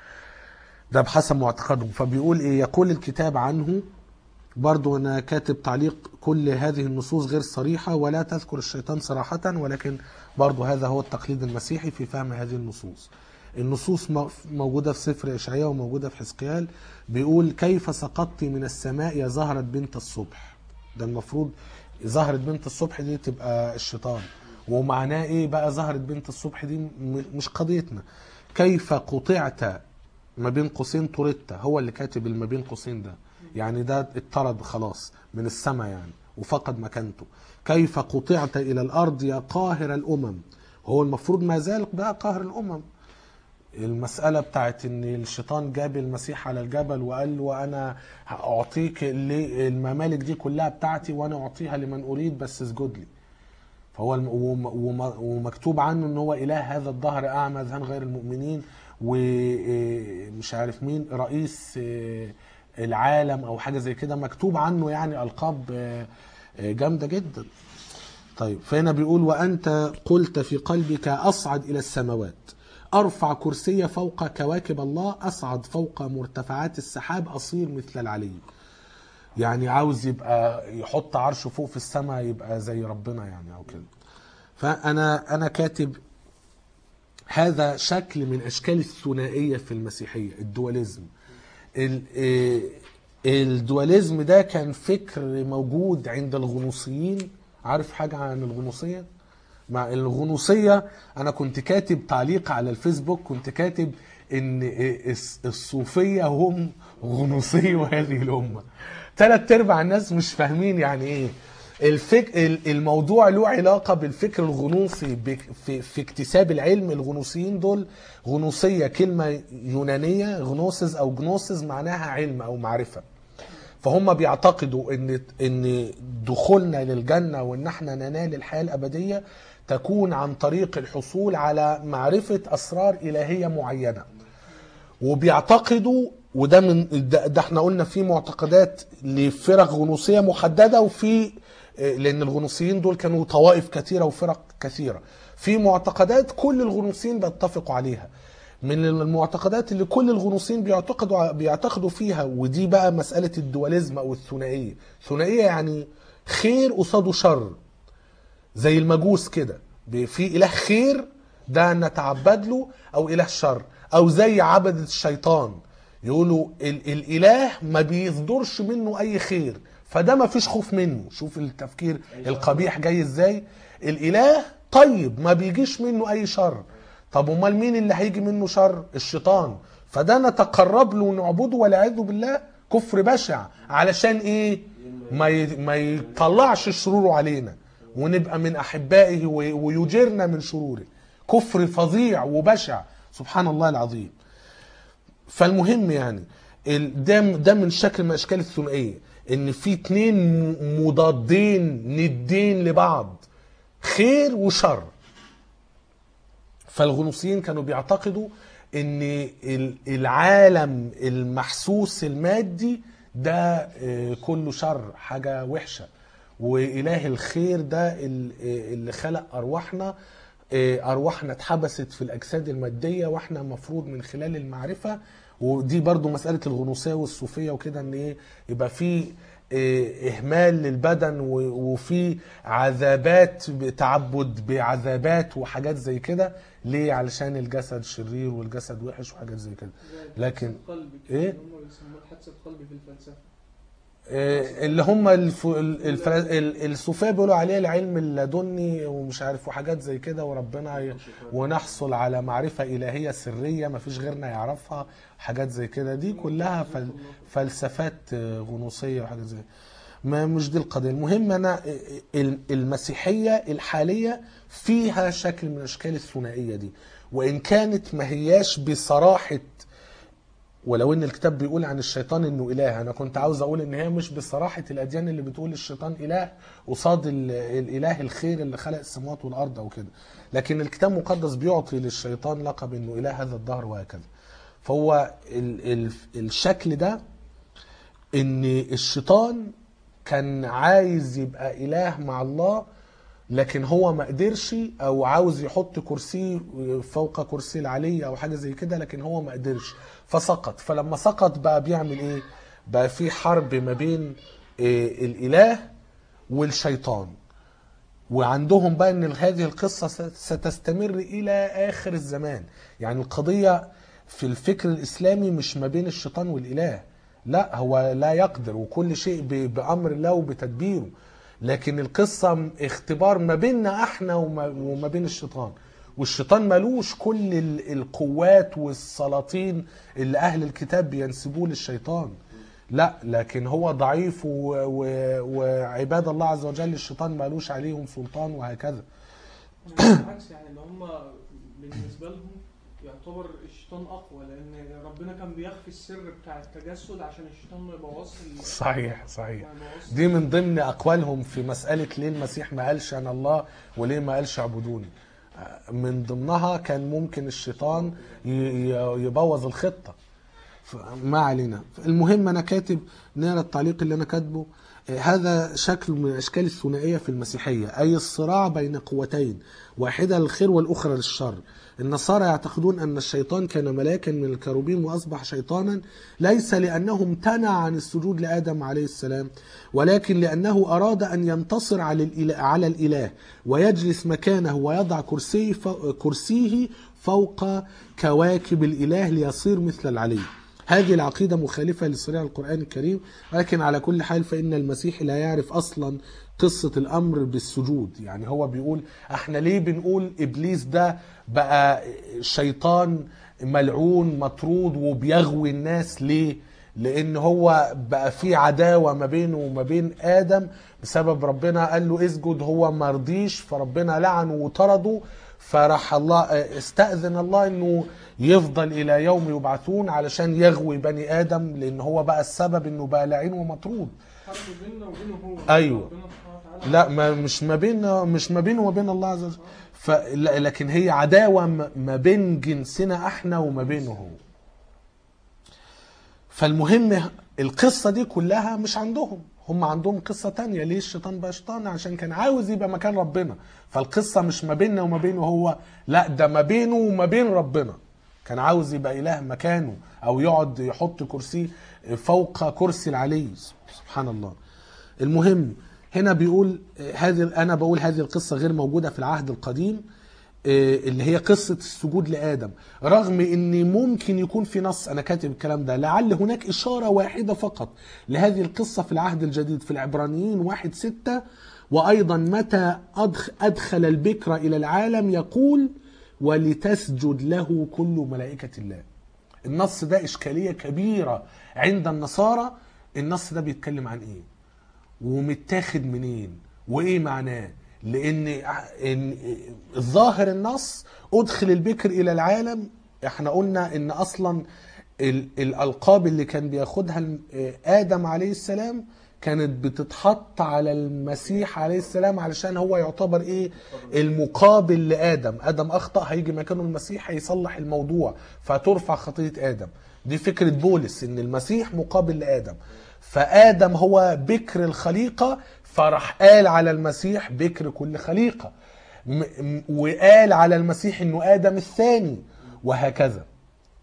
ده بحسب معتقدهم. فبيقول ايه؟ يقول الكتاب عنه، برضو انا كاتب تعليق كل هذه النصوص غير صريحة ولا تذكر الشيطان صراحة، ولكن برضو هذا هو التقليد المسيحي في فهم هذه النصوص. النصوص موجودة في سفر إشعياء وموجودة في حزقيال. بيقول كيف سقطت من السماء يا زهرة بنت الصبح. ده المفروض زهرة بنت الصبح دي تبقى الشيطان. ومعناه ايه بقى زهرة بنت الصبح دي؟ مش قضيتنا. كيف قطعت ما بين قوسين طردت، هو اللي كاتب ما بين قوسين ده، يعني ده اتطرد خلاص من السماء يعني وفقد مكانته. كيف قطعت إلى الأرض يا قاهر الأمم، هو المفروض ما زال بقى قاهر الأمم. المسألة بتاعت ان الشيطان جاب المسيح على الجبل وقال له انا اعطيك الممالك دي كلها بتاعتي وانا اعطيها لمن اريد بس اسجد لي. فهو ومكتوب عنه ان هو اله هذا الدهر اعمى ذهن غير المؤمنين ومش عارف مين رئيس العالم او حاجه زي كده، مكتوب عنه يعني القاب جامده جدا. طيب فهنا بيقول وانت قلت في قلبك اصعد الى السماوات، ارفع كرسي فوق كواكب الله، اصعد فوق مرتفعات السحاب، اصير مثل العلي. يعني عاوز يبقى يحط عرشه فوق في السماء يبقى زي ربنا يعني او كده. فانا كاتب هذا شكل من اشكال الثنائيه في المسيحيه، الدواليزم. الدواليزم ده كان فكر موجود عند الغنوصيين. عارف حاجه عن الغنوصيه؟ مع الغنوصيه انا كنت كاتب تعليق على الفيسبوك، كنت كاتب ان الصوفيه هم غنوصي وهذه الامه. 3/4 الناس مش فاهمين يعني ايه الموضوع. له علاقة بالفكر الغنوصي في اكتساب العلم. الغنوصيين دول غنوصية كلمة يونانية غنوسز او جنوسز معناها علم او معرفة. فهم بيعتقدوا ان دخولنا للجنة وان احنا ننال الحياة الابدية تكون عن طريق الحصول على معرفة اسرار الهية معينة. وبيعتقدوا وده ده احنا قلنا في معتقدات لفرق غنوصية محددة، وفي لان الغنوصيين دول كانوا طوائف كثيرة وفرق كثيرة. في معتقدات كل الغنوصيين بيتفقوا عليها. من المعتقدات اللي كل الغنوصيين بيعتقدوا فيها، ودي بقى مسألة الدواليزم او الثنائية. ثنائية يعني خير قصاده شر، زي المجوس كده في اله خير ده نتعبد له، او اله شر، او زي عبدة الشيطان يقولوا الاله ما بيصدرش منه اي خير فده ما فيش خوف منه. شوف التفكير القبيح جاي ازاي. الاله طيب ما بيجيش منه اي شر. طب امال مين اللي هيجي منه شر؟ الشيطان. فده نتقرب له ونعبده والعياذ بالله كفر بشع. علشان ايه؟ ما يطلعش شروره علينا ونبقى من احبائه ويجرنا من شروره. كفر فظيع وبشع سبحان الله العظيم. فالمهم يعني ده من شكل من اشكال الثنائيه، ان في 2 مضادين ندين لبعض، خير وشر. فالغنوصيين كانوا بيعتقدوا ان العالم المحسوس المادي ده كله شر، حاجه وحشه، واله الخير ده اللي خلق ارواحنا. ارواحنا اتحبست في الاجساد الماديه، واحنا مفروض من خلال المعرفه ودي برضو مسألة الغنوصية والصوفية وكده، ان ايه يبقى في اهمال للبدن وفي عذابات تعبد بعذابات وحاجات زي كده. ليه؟ علشان الجسد شرير والجسد وحش وحاجات زي كده. لكن ايه هم بيسموه حادثة قلب في الفلسفة. اللي هم الصوفيه بيقولوا عليه العلم اللدني ومش عارف وحاجات زي كده، وربنا ونحصل على معرفة إلهية سرية ما فيش غيرنا يعرفها، حاجات زي كده. دي كلها فلسفات غنوصية وحاجات زي ما مش دي القضية. المهم أنا المسيحية الحالية فيها شكل من أشكال الثنائية دي، وإن كانت ما هياش بصراحة، ولو ان الكتاب بيقول عن الشيطان انه اله، انا كنت عاوز اقول ان هي مش بصراحة الاديان اللي بتقول الشيطان اله قصاد الاله الخير اللي خلق السماوات والارض او كده، لكن الكتاب المقدس بيعطي للشيطان لقب انه اله هذا الدهر وهكذا. فهو الشكل ده ان الشيطان كان عايز يبقى اله مع الله، لكن هو ما قدرش، او عاوز يحط كرسي فوق كرسي العلي او حاجه زي كده، لكن هو ما قدرش فسقط. فلما سقط بقى بيعمل ايه؟ بقى في حرب ما بين الاله والشيطان، وعندهم بقى ان هذه القصه ستستمر الى اخر الزمان. يعني القضيه في الفكر الاسلامي مش ما بين الشيطان والاله، لا، هو لا يقدر وكل شيء بامر الله وبتدبيره، لكن القصة اختبار ما بيننا احنا وما بين الشيطان. والشيطان ملوش كل القوات والسلاطين اللي اهل الكتاب بينسبوه للشيطان، لا، لكن هو ضعيف وعباد الله عز وجل الشيطان ملوش عليهم سلطان وهكذا. بالعكس، يعني اللي هم بالنسبة لهم يعتبر الشيطان اقوى، لان ربنا كان بيخفي السر بتاع التجسد عشان الشيطان ما يبوظش صحيح. دي من ضمن اقوالهم في مسألة ليه المسيح ما قالش انا الله وليه ما قالش اعبدوني. من ضمنها كان ممكن الشيطان يبوظ الخطة. ما علينا. المهم انا كاتب، نرى التعليق اللي انا كاتبه. هذا شكل من اشكال الثنائية في المسيحية، اي الصراع بين قوتين، واحدة للخير والاخرى للشر. النصارى يعتقدون أن الشيطان كان ملاكا من الكروبين وأصبح شيطانا، ليس لأنه امتنع عن السجود لآدم عليه السلام، ولكن لأنه أراد أن ينتصر على الإله ويجلس مكانه ويضع كرسيه فوق كواكب الإله ليصير مثل العلي. هذه العقيدة مخالفة لصريح القرآن الكريم، ولكن على كل حال فإن المسيح لا يعرف أصلا قصة الأمر بالسجود. يعني هو بيقول احنا ليه بنقول إبليس ده بقى شيطان ملعون مطرود وبيغوي الناس؟ ليه؟ لأن هو بقى في عداوة ما بينه وما بين آدم بسبب ربنا قال له اسجد، هو ما رضيش، فربنا لعنه وطرده، فراح الله استأذن الله انه يفضل الى يوم يبعثون علشان يغوي بني ادم، لان هو بقى السبب انه بقى لعين ومطرود. حرب بيننا وبينه هو. ايوه، لا، مش ما بينه وبين الله عز وجل، لكن هي عداوة ما بين جنسنا احنا وما بينه هو. فالمهم القصة دي كلها مش عندهم، هم عندهم قصة تانية. ليه الشيطان بقى شيطان؟ عشان كان عاوز يبقى مكان ربنا. فالقصة مش ما بيننا وما بينه هو، لا، ده ما بينه وما بين ربنا. كان عاوز يبقى إله مكانه، أو يقعد يحط كرسي فوق كرسي العلي، سبحان الله. المهم هنا بيقول أنا بقول هذه القصة غير موجودة في العهد القديم، اللي هي قصة السجود لآدم، رغم ان ممكن يكون في نص، انا كاتب الكلام ده لعل هناك اشارة واحدة فقط لهذه القصة في العهد الجديد في العبرانيين 1:6. وايضا متى ادخل البكر الى العالم يقول ولتسجد له كل ملائكة الله. النص ده اشكالية كبيرة عند النصارى. النص ده بيتكلم عن ايه ومتاخد منين وايه معناه؟ لان الظاهر النص ادخل البكر الى العالم. احنا قلنا ان اصلا الالقاب اللي كان بياخدها ادم عليه السلام كانت بتتحط على المسيح عليه السلام علشان هو يعتبر ايه؟ المقابل لادم. ادم اخطأ، هيجي مكانه المسيح هيصلح الموضوع فترفع خطية ادم. دي فكرة بولس ان المسيح مقابل لادم، فادم هو بكر الخليقة، فراح قال على المسيح بكر كل خليقة، وقال على المسيح انه ادم الثاني، وهكذا.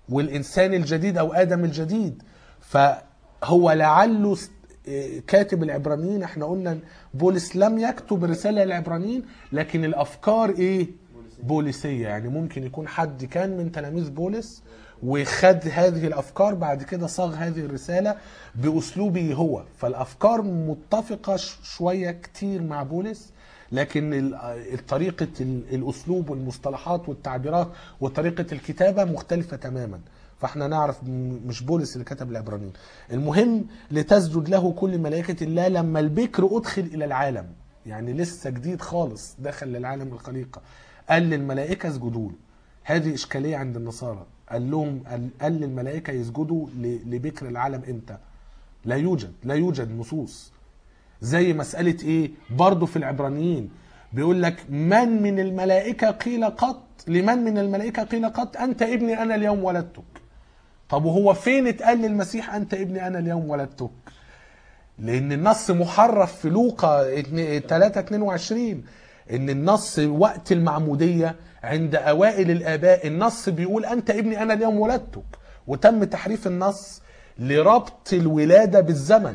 والإنسان الجديد أو آدم الجديد. فهو لعله كاتب العبرانيين، احنا قلنا بولس لم يكتب رسالة للعبرانيين، لكن الأفكار إيه؟ بوليسية. يعني ممكن يكون حد كان من تلاميذ بولس وخد هذه الأفكار بعد كده صاغ هذه الرسالة بأسلوبه هو. فالأفكار متفقة شوية كتير مع بولس، لكن طريقة الأسلوب والمصطلحات والتعبيرات وطريقة الكتابة مختلفة تماما. فاحنا نعرف مش بولس اللي كتب العبرانيين. المهم لتسجد له كل ملائكة الله لما البكر أدخل إلى العالم، يعني لسه جديد خالص دخل للعالم الخليقة، قال للملائكة اسجدوا له. هذه إشكالية عند النصارى، قال للملائكة يسجدوا لبكر العالم امتى؟ لا يوجد نصوص. زي مسألة ايه برضو في العبرانيين بيقول لك من الملائكة قيل قط، لمن من الملائكة قيل قط أنت ابني أنا اليوم ولدتك. طب وهو فين اتقال للمسيح أنت ابني أنا اليوم ولدتك؟ لأن النص محرف في لوقا 3:22، إن النص وقت المعمودية عند أوائل الآباء النص بيقول أنت ابني أنا اليوم ولدتك، وتم تحريف النص لربط الولادة بالزمن.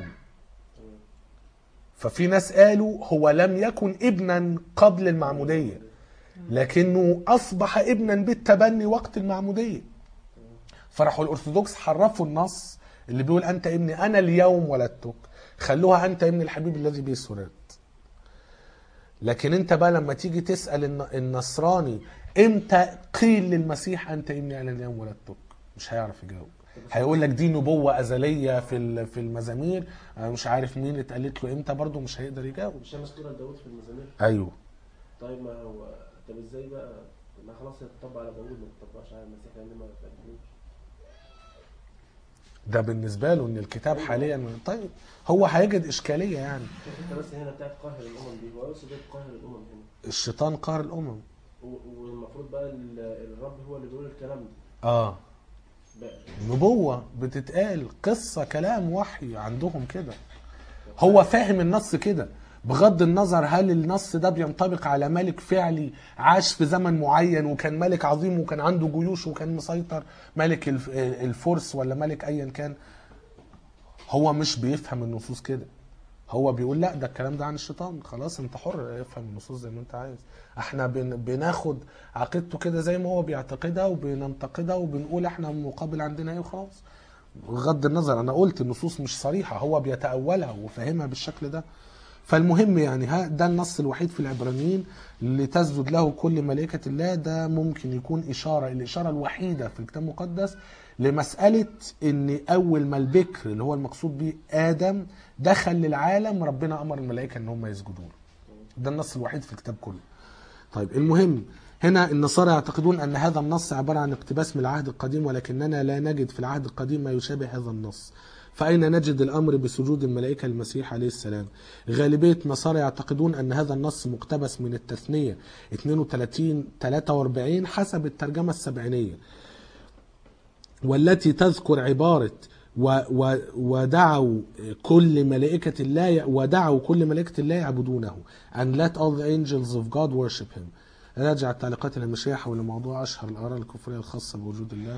ففي ناس قالوا هو لم يكن ابنا قبل المعمودية، لكنه أصبح ابنا بالتبني وقت المعمودية. فراحوا الأرثوذكس حرفوا النص اللي بيقول أنت ابني أنا اليوم ولدتك، خلوها أنت ابن الحبيب الذي به سررت. لكن انت بقى لما تيجي تسأل النصراني امتى قيل للمسيح أنت ابني أنا اليوم ولدتك، مش هيعرف يجاوب. هيقول لك دي نبوة أزلية في المزامير، مش عارف مين اتقالت له امتى، برضه مش هيقدر يجاوب. مش مذكورة لداود في المزامير؟ ايوه. طيب ما هو طب ازاي بقى ما خلاص يتطبق على داود ما يتطبقش على المسيح لان ما تقدموش؟ ده بالنسبة له ان الكتاب حاليا. طيب هو هيجد اشكالية يعني. انت بس هنا بتاعت قاهر الامم دي، هو يقصد ايه قاهر الامم هنا؟ الشيطان قهر الامم. والمفروض بقى الرب هو اللي بيقول الكلام ده. نبوة بتتقال، قصة، كلام، وحي عندهم كده. هو فاهم النص كده، بغض النظر هل النص ده بينطبق على ملك فعلي عاش في زمن معين وكان ملك عظيم وكان عنده جيوش وكان مسيطر، ملك الفرس ولا ملك ايا كان. هو مش بيفهم النصوص كده، هو بيقول لا ده الكلام ده عن الشيطان، خلاص انت حر افهم النصوص زي ما انت عايز. احنا بناخد عقيدته كده زي ما هو بيعتقدها وبننتقدها وبنقول احنا مقابل عندنا ايه وخلاص. بغض النظر انا قلت النصوص مش صريحة، هو بيتأولها وفاهمها بالشكل ده. فالمهم يعني ده النص الوحيد في العبرانيين اللي تسجد له كل ملائكة الله. ده ممكن يكون الإشارة الوحيدة في الكتاب المقدس لمسألة ان اول ما البكر اللي هو المقصود به آدم دخل للعالم ربنا امر الملائكة ان هم يسجدوا له. ده النص الوحيد في الكتاب كله. طيب المهم هنا النصارى يعتقدون ان هذا النص عبارة عن اقتباس من العهد القديم، ولكننا لا نجد في العهد القديم ما يشابه هذا النص. فأين نجد الأمر بسجود الملائكة للمسيح عليه السلام؟ غالبية النصارى يعتقدون أن هذا النص مقتبس من التثنية 32-43 حسب الترجمة السبعينية، والتي تذكر عبارة ودعوا كل ملائكة الله يعبدونه and let all the angels of God worship him. راجع التعليقات الهامشية حول موضوع أشهر الآراء الكفرية الخاصة بوجود الله.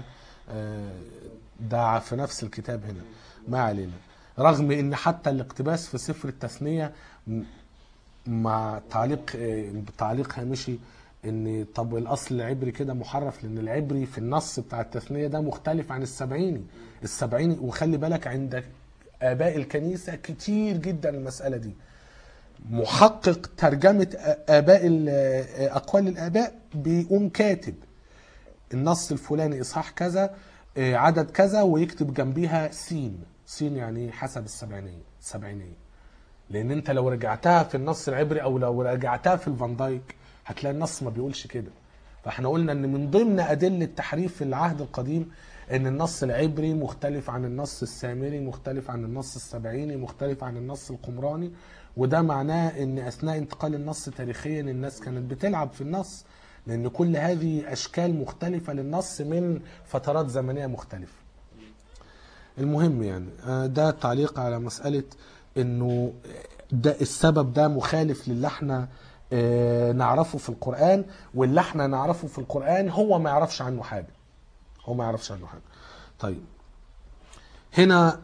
ده في نفس الكتاب هنا، ما علينا. رغم ان حتى الاقتباس في سفر التثنية مع تعليق هامشي ان طب الاصل العبري كده محرف، لان العبري في النص بتاع التثنية ده مختلف عن السبعيني. وخلي بالك عند اباء الكنيسة كتير جدا المسألة دي. محقق ترجمة اقوال الاباء بيقوم كاتب النص الفلاني اصحاح كذا عدد كذا ويكتب جنبيها سين يعني حسب السبعينية. لان انت لو رجعتها في النص العبري او لو رجعتها في الفان دايك هتلاقي النص ما بيقولش كده. فاحنا قلنا ان من ضمن ادلة تحريف في العهد القديم ان النص العبري مختلف عن النص السامري، مختلف عن النص السبعيني، مختلف عن النص القمراني. وده معناه ان اثناء انتقال النص تاريخيا الناس كانت بتلعب في النص، لأن كل هذه أشكال مختلفة للنص من فترات زمنية مختلفة. المهم يعني ده تعليق على مسألة أنه ده السبب ده مخالف للي احنا نعرفه في القرآن، واللي احنا نعرفه في القرآن هو ما يعرفش عنه حاجة. هو ما يعرفش عنه حاجة. طيب هنا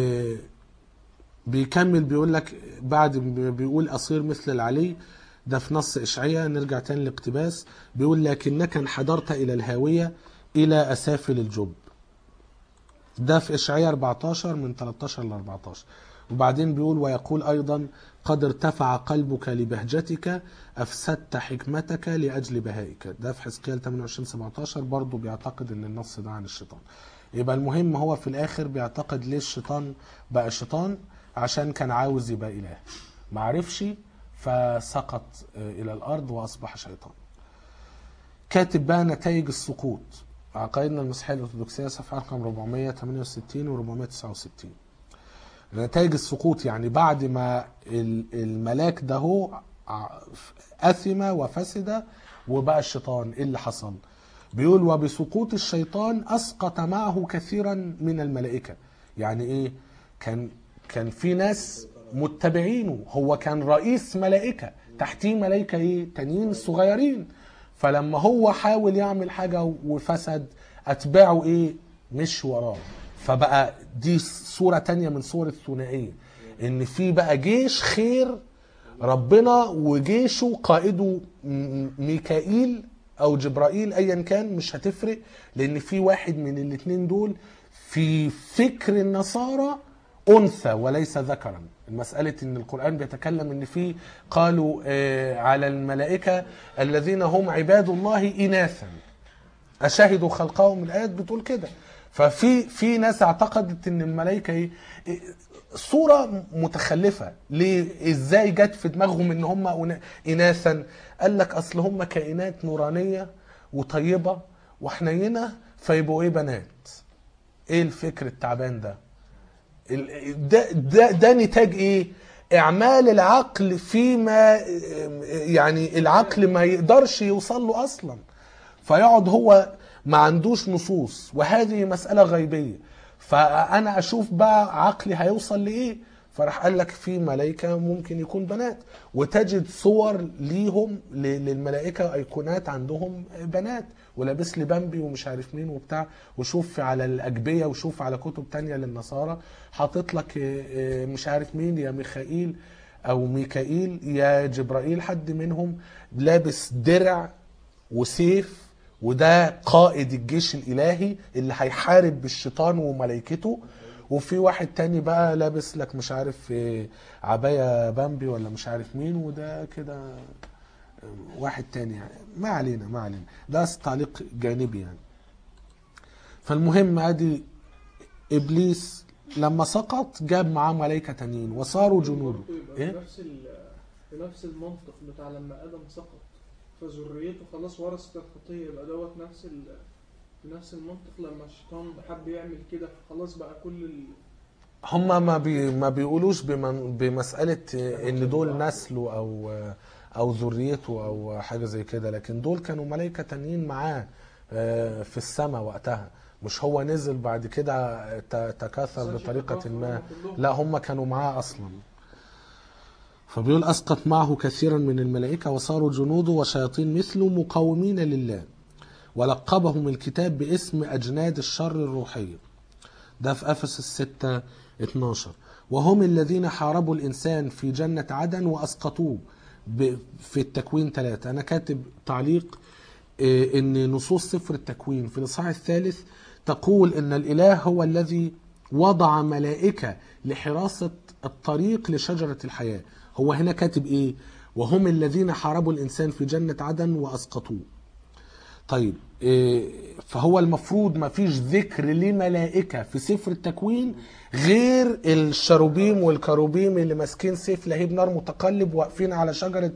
بيكمل بيقول لك بعد بيقول أصير مثل العلي، ده في نص إشعياء. نرجع تاني لاقتباس، بيقول لكنك انحدرت إلى الهاوية إلى أسافل الجب. ده في إشعياء 14 من 13 ل 14. وبعدين بيقول ويقول أيضا قد ارتفع قلبك لبهجتك أفسدت حكمتك لأجل بهائك. ده في حزقيال 28 17. برضو بيعتقد ان النص ده عن الشيطان. يبقى المهم هو في الآخر بيعتقد ليه الشيطان بقى شيطان، عشان كان عاوز يبقى إله، معرفش فسقط إلى الأرض وأصبح شيطان. كاتب بقى نتائج السقوط، عقائدنا المسيحية الأرثوذكسية، صفحة رقم 468 و 469. نتائج السقوط يعني بعد ما الملاك ده هو أثم وفسد وبقى الشيطان، إيه اللي حصل؟ بيقول وبسقوط الشيطان أسقط معه كثيرا من الملائكة. يعني إيه؟ كان في ناس متبعينه، هو كان رئيس ملائكة، تحتيه ملائكة إيه؟ تانيين صغيرين. فلما هو حاول يعمل حاجة وفسد، أتباعه إيه؟ مش وراه. فبقى دي صورة تانية من صور الثنائية، ان في بقى جيش خير ربنا وجيشه قائده ميكائيل او جبرائيل ايا كان، مش هتفرق، لان في واحد من الاتنين دول في فكر النصارى انثى وليس ذكرا. المسألة ان القرآن بيتكلم ان في قالوا على الملائكة الذين هم عباد الله اناثا اشهدوا خلقهم، الايات بتقول كده. ففي ناس اعتقدت ان الملائكه ايه، صوره متخلفه. ليه؟ ازاي جت في دماغهم ان هم اناثا؟ قال لك اصل هم كائنات نورانيه وطيبه وحنينه فيبقوا ايه؟ بنات. ايه الفكر التعبان ده؟ ده نتاج ايه؟ اعمال العقل فيما يعني العقل ما يقدرش يوصل له اصلا، فيقعد هو ما عندوش نصوص، وهذه مسألة غيبية. فأنا أشوف بقى عقلي هيوصل لإيه؟ فراح قال لك في ملائكة ممكن يكون بنات، وتجد صور ليهم للملائكة أيقونات عندهم بنات، ولابس لي بامبي ومش عارف مين وبتاع. وشوف على الأجبية وشوف على كتب تانية للنصارى حاطط لك مش عارف مين، يا ميخائيل أو ميكائيل يا جبرائيل، حد منهم لابس درع وسيف، وده قائد الجيش الإلهي اللي هيحارب بالشيطان وملائكته. وفي واحد تاني بقى لابس لك مش عارف عباية بامبي ولا مش عارف مين، وده كده واحد تاني يعني. ما علينا ده تعليق جانبي يعني. فالمهم ادي ابليس لما سقط جاب معاه ملائكة تانيين وصاروا جنوده. ايه؟ بنفس المنطق بتاع لما ادم سقط فذريته خلاص ورثت الخطيه، يبقى دوت نفس المنطق لما الشيطان حب يعمل كده خلاص بقى كل هم ما بيقولوش بمسألة ان دول نسله او ذريته او حاجة زي كده، لكن دول كانوا ملائكة تانيين معاه في السماء وقتها، مش هو نزل بعد كده تكاثر بطريقة ما، لا هم كانوا معاه اصلا. فبيقول أسقط معه كثيرا من الملائكة وصاروا جنوده وشياطين مثله مقاومين لله، ولقبهم الكتاب باسم أجناد الشر الروحية. ده في أفسس 6:12. وهم الذين حاربوا الإنسان في جنة عدن وأسقطوه في التكوين 3. أنا كاتب تعليق إن نصوص سفر التكوين في الإصحاح 3 تقول إن الإله هو الذي وضع ملائكة لحراسة الطريق لشجرة الحياة. هو هنا كاتب ايه؟ وهم الذين حاربوا الانسان في جنة عدن واسقطوه. طيب فهو المفروض ما فيش ذكر لملائكة في سفر التكوين غير الشروبيم والكروبيم اللي ماسكين سيف لهيب نار متقلب واقفين على شجرة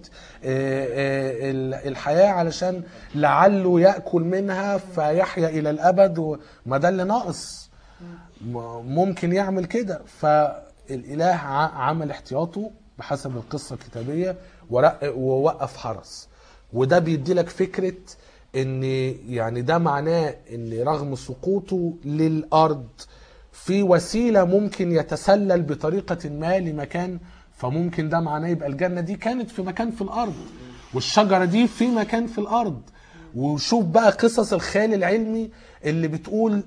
الحياة علشان لعله يأكل منها فيحيا إلى الأبد. ما ده اللي ناقص، ممكن يعمل كده. فالإله عمل احتياطه بحسب القصة الكتابية ووقف حرس. وده بيدي لك فكرة ان يعني ده معناه ان رغم سقوطه للأرض في وسيلة ممكن يتسلل بطريقة ما لمكان، فممكن ده معناه يبقى الجنة دي كانت في مكان في الأرض والشجرة دي في مكان في الأرض، وشوف بقى قصص الخيال العلمي اللي بتقول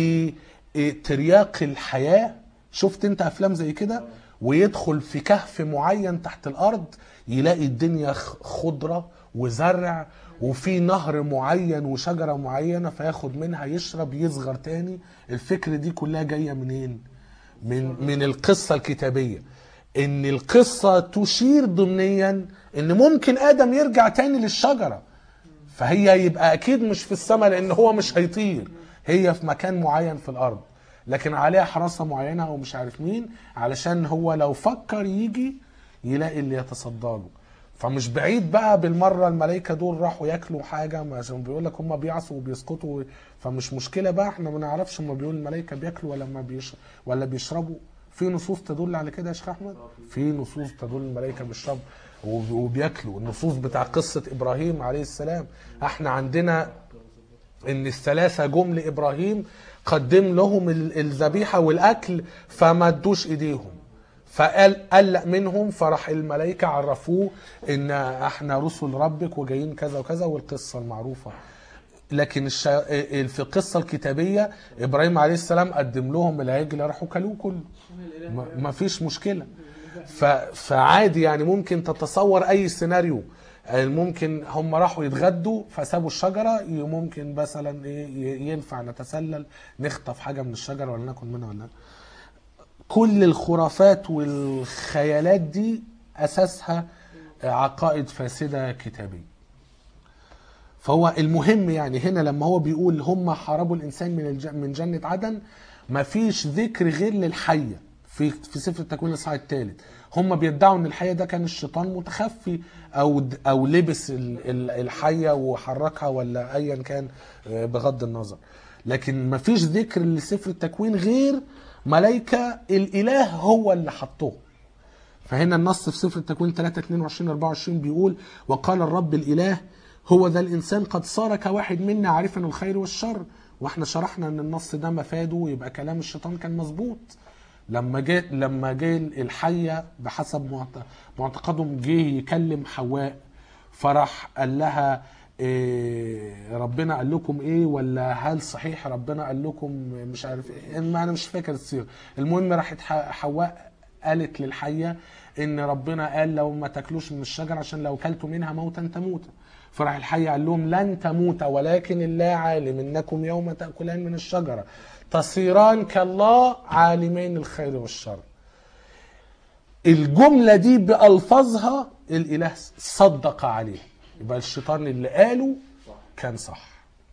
بترياق الحياة. شفت انت افلام زي كده؟ ويدخل في كهف معين تحت الارض، يلاقي الدنيا خضرة وزرع وفي نهر معين وشجرة معينة، فياخد منها يشرب يصغر تاني. الفكرة دي كلها جاية منين؟ من القصة الكتابية. ان القصة تشير ضمنيا ان ممكن ادم يرجع تاني للشجرة، فهي يبقى اكيد مش في السماء لان هو مش هيطير، هي في مكان معين في الارض لكن عليها حراسة معينة او مش عارف مين، علشان هو لو فكر يجي يلاقي اللي يتصدى له. فمش بعيد بقى بالمرة الملائكة دول راحوا ياكلوا حاجة، عشان بيقول لك هم بيعصوا وبيسقطوا، فمش مشكلة بقى احنا ما نعرفش هم بيقول الملائكة بياكلوا ولا بيشربوا. في نصوص تدل على كده يا شيخ احمد، في نصوص تدل الملائكة بيشربوا وبياكلوا. النصوص بتاع قصة ابراهيم عليه السلام، احنا عندنا ان الثلاثة جم لابراهيم قدم لهم الذبيحة والاكل فما ادوش ايديهم، فقال قلق منهم، فراح الملائكة عرفوه ان احنا رسل ربك وجايين كذا وكذا، والقصة المعروفة. لكن في القصة الكتابية ابراهيم عليه السلام قدم لهم العجل راحوا كلوه كله، ما فيش مشكلة. فعادي يعني ممكن تتصور اي سيناريو. ممكن هم راحوا يتغدوا فسابوا الشجرة، ممكن مثلا ينفع نتسلل نخطف حاجة من الشجرة ولا ناكل منها ولا. كل الخرافات والخيالات دي أساسها عقائد فاسدة كتابية. فهو المهم يعني هنا لما هو بيقول هم حاربوا الإنسان من جنة عدن، ما فيش ذكر غير للحية في سفر التكوين الإصحاح الثالث. هم بيدعوا ان الحية ده كان الشيطان متخفي او لبس الحية وحركها ولا ايا كان بغض النظر، لكن ما فيش ذكر لسفر التكوين غير ملائكة الاله هو اللي حطوه. فهنا النص في سفر التكوين 3:22-24 بيقول وقال الرب الاله هو ذا الانسان قد صار كواحد منا عارفا الخير والشر. واحنا شرحنا ان النص ده مفاده يبقى كلام الشيطان كان مظبوط. لما جه الحية بحسب معتقدهم جه يكلم حواء، فرح قال لها ربنا قال لكم ايه، ولا هل صحيح ربنا قال لكم مش عارف ايه، انا مش فاكر الصيغه. المهم راحت حواء قالت للحية ان ربنا قال لو ما تاكلوش من الشجر عشان لو كلتوا منها موتا تموتا. فراح الحية قال لهم لن تموت ولكن الله عالم انكم يوم تاكلان من الشجره تصيران كالله عالمين الخير والشر. الجملة دي بألفاظها الإله صدق عليه، يبقى الشيطان اللي قاله كان صح.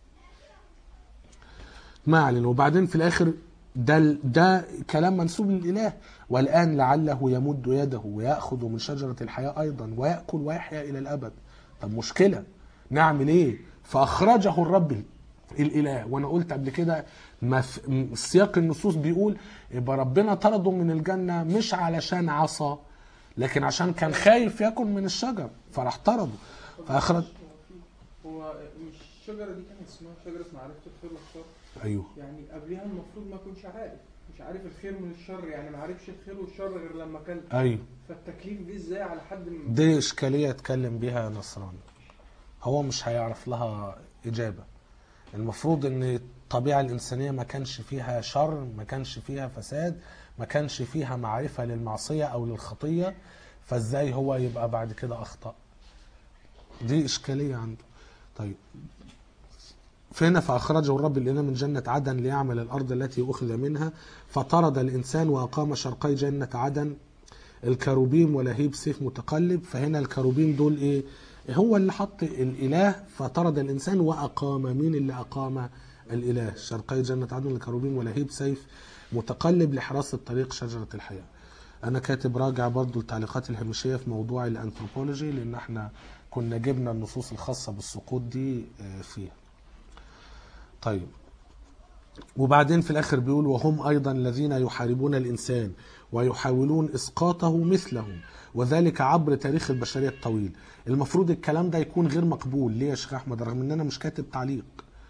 ما علينا. وبعدين في الآخر ده كلام منسوب للإله. والآن لعله يمد يده ويأخذ من شجرة الحياة أيضا ويأكل ويحيا إلى الأبد. طب مشكلة نعمل إيه؟ فأخرجه الرب الإله. وأنا قلت قبل كده سياق النصوص بيقول يبقى ربنا طرده من الجنة مش علشان عصى، لكن عشان كان خايف ياكل من الشجر فراح طرده فأخرج. هو مش الشجرة دي كان اسمها شجرة معرفة الخير والشر؟ أيوه. يعني قبلها المفروض ما يكونش مش عارف الخير من الشر، يعني ما عرفش الخير والشر غير لما كان. أيوه. فالتكليف دي ازاي على حد دي إشكالية اتكلم بيها نصراني، هو مش هيعرف لها إجابة. المفروض ان الطبيعة الإنسانية ما كانش فيها شر، ما كانش فيها فساد، ما كانش فيها معرفة للمعصية أو للخطية، فازاي هو يبقى بعد كده أخطأ؟ دي إشكالية عنده. طيب فهنا فأخرجه الرب الإله من جنة عدن ليعمل الأرض التي أخذ منها، فطرد الإنسان وأقام شرقي جنة عدن الكروبيم ولهيب سيف متقلب. فهنا الكروبيم دول إيه؟ هو اللي حط الإله فطرد الإنسان وأقام. مين اللي أقام الإله؟ شرقي جنة عدن الكروبيم ولهيب سيف متقلب لحراسة طريق شجرة الحياة. أنا كاتب راجع برضو التعليقات الهامشية في موضوع الأنثروبولوجي، لأن احنا كنا جبنا النصوص الخاصة بالسقوط دي فيها. طيب وبعدين في الآخر بيقول وهم أيضا الذين يحاربون الإنسان ويحاولون إسقاطه مثلهم وذلك عبر تاريخ البشرية الطويل. المفروض الكلام ده يكون غير مقبول. ليه يا شيخ أحمد؟ رغم أن أنا مش كاتب تعليق.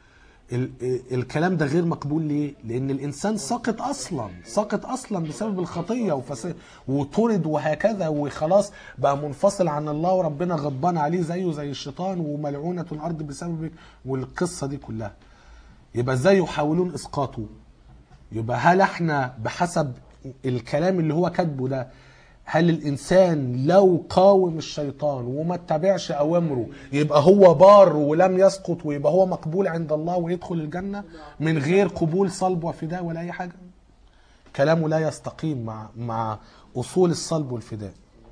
الكلام ده غير مقبول ليه؟ لأن الإنسان ساقط أصلا بسبب الخطية وطرد وهكذا، وخلاص بقى منفصل عن الله، وربنا غضبان عليه زيه زي الشيطان، وملعونة الأرض بسببك، والقصة دي كلها. يبقى ازاي يحاولون إسقاطه؟ يبقى هل احنا بحسب الكلام اللي هو كاتبه ده، هل الإنسان لو قاوم الشيطان وما اتبعش أوامره يبقى هو بار ولم يسقط، ويبقى هو مقبول عند الله ويدخل الجنة من غير قبول صلب وفداء ولا أي حاجة؟ كلامه لا يستقيم مع أصول الصلب والفداء.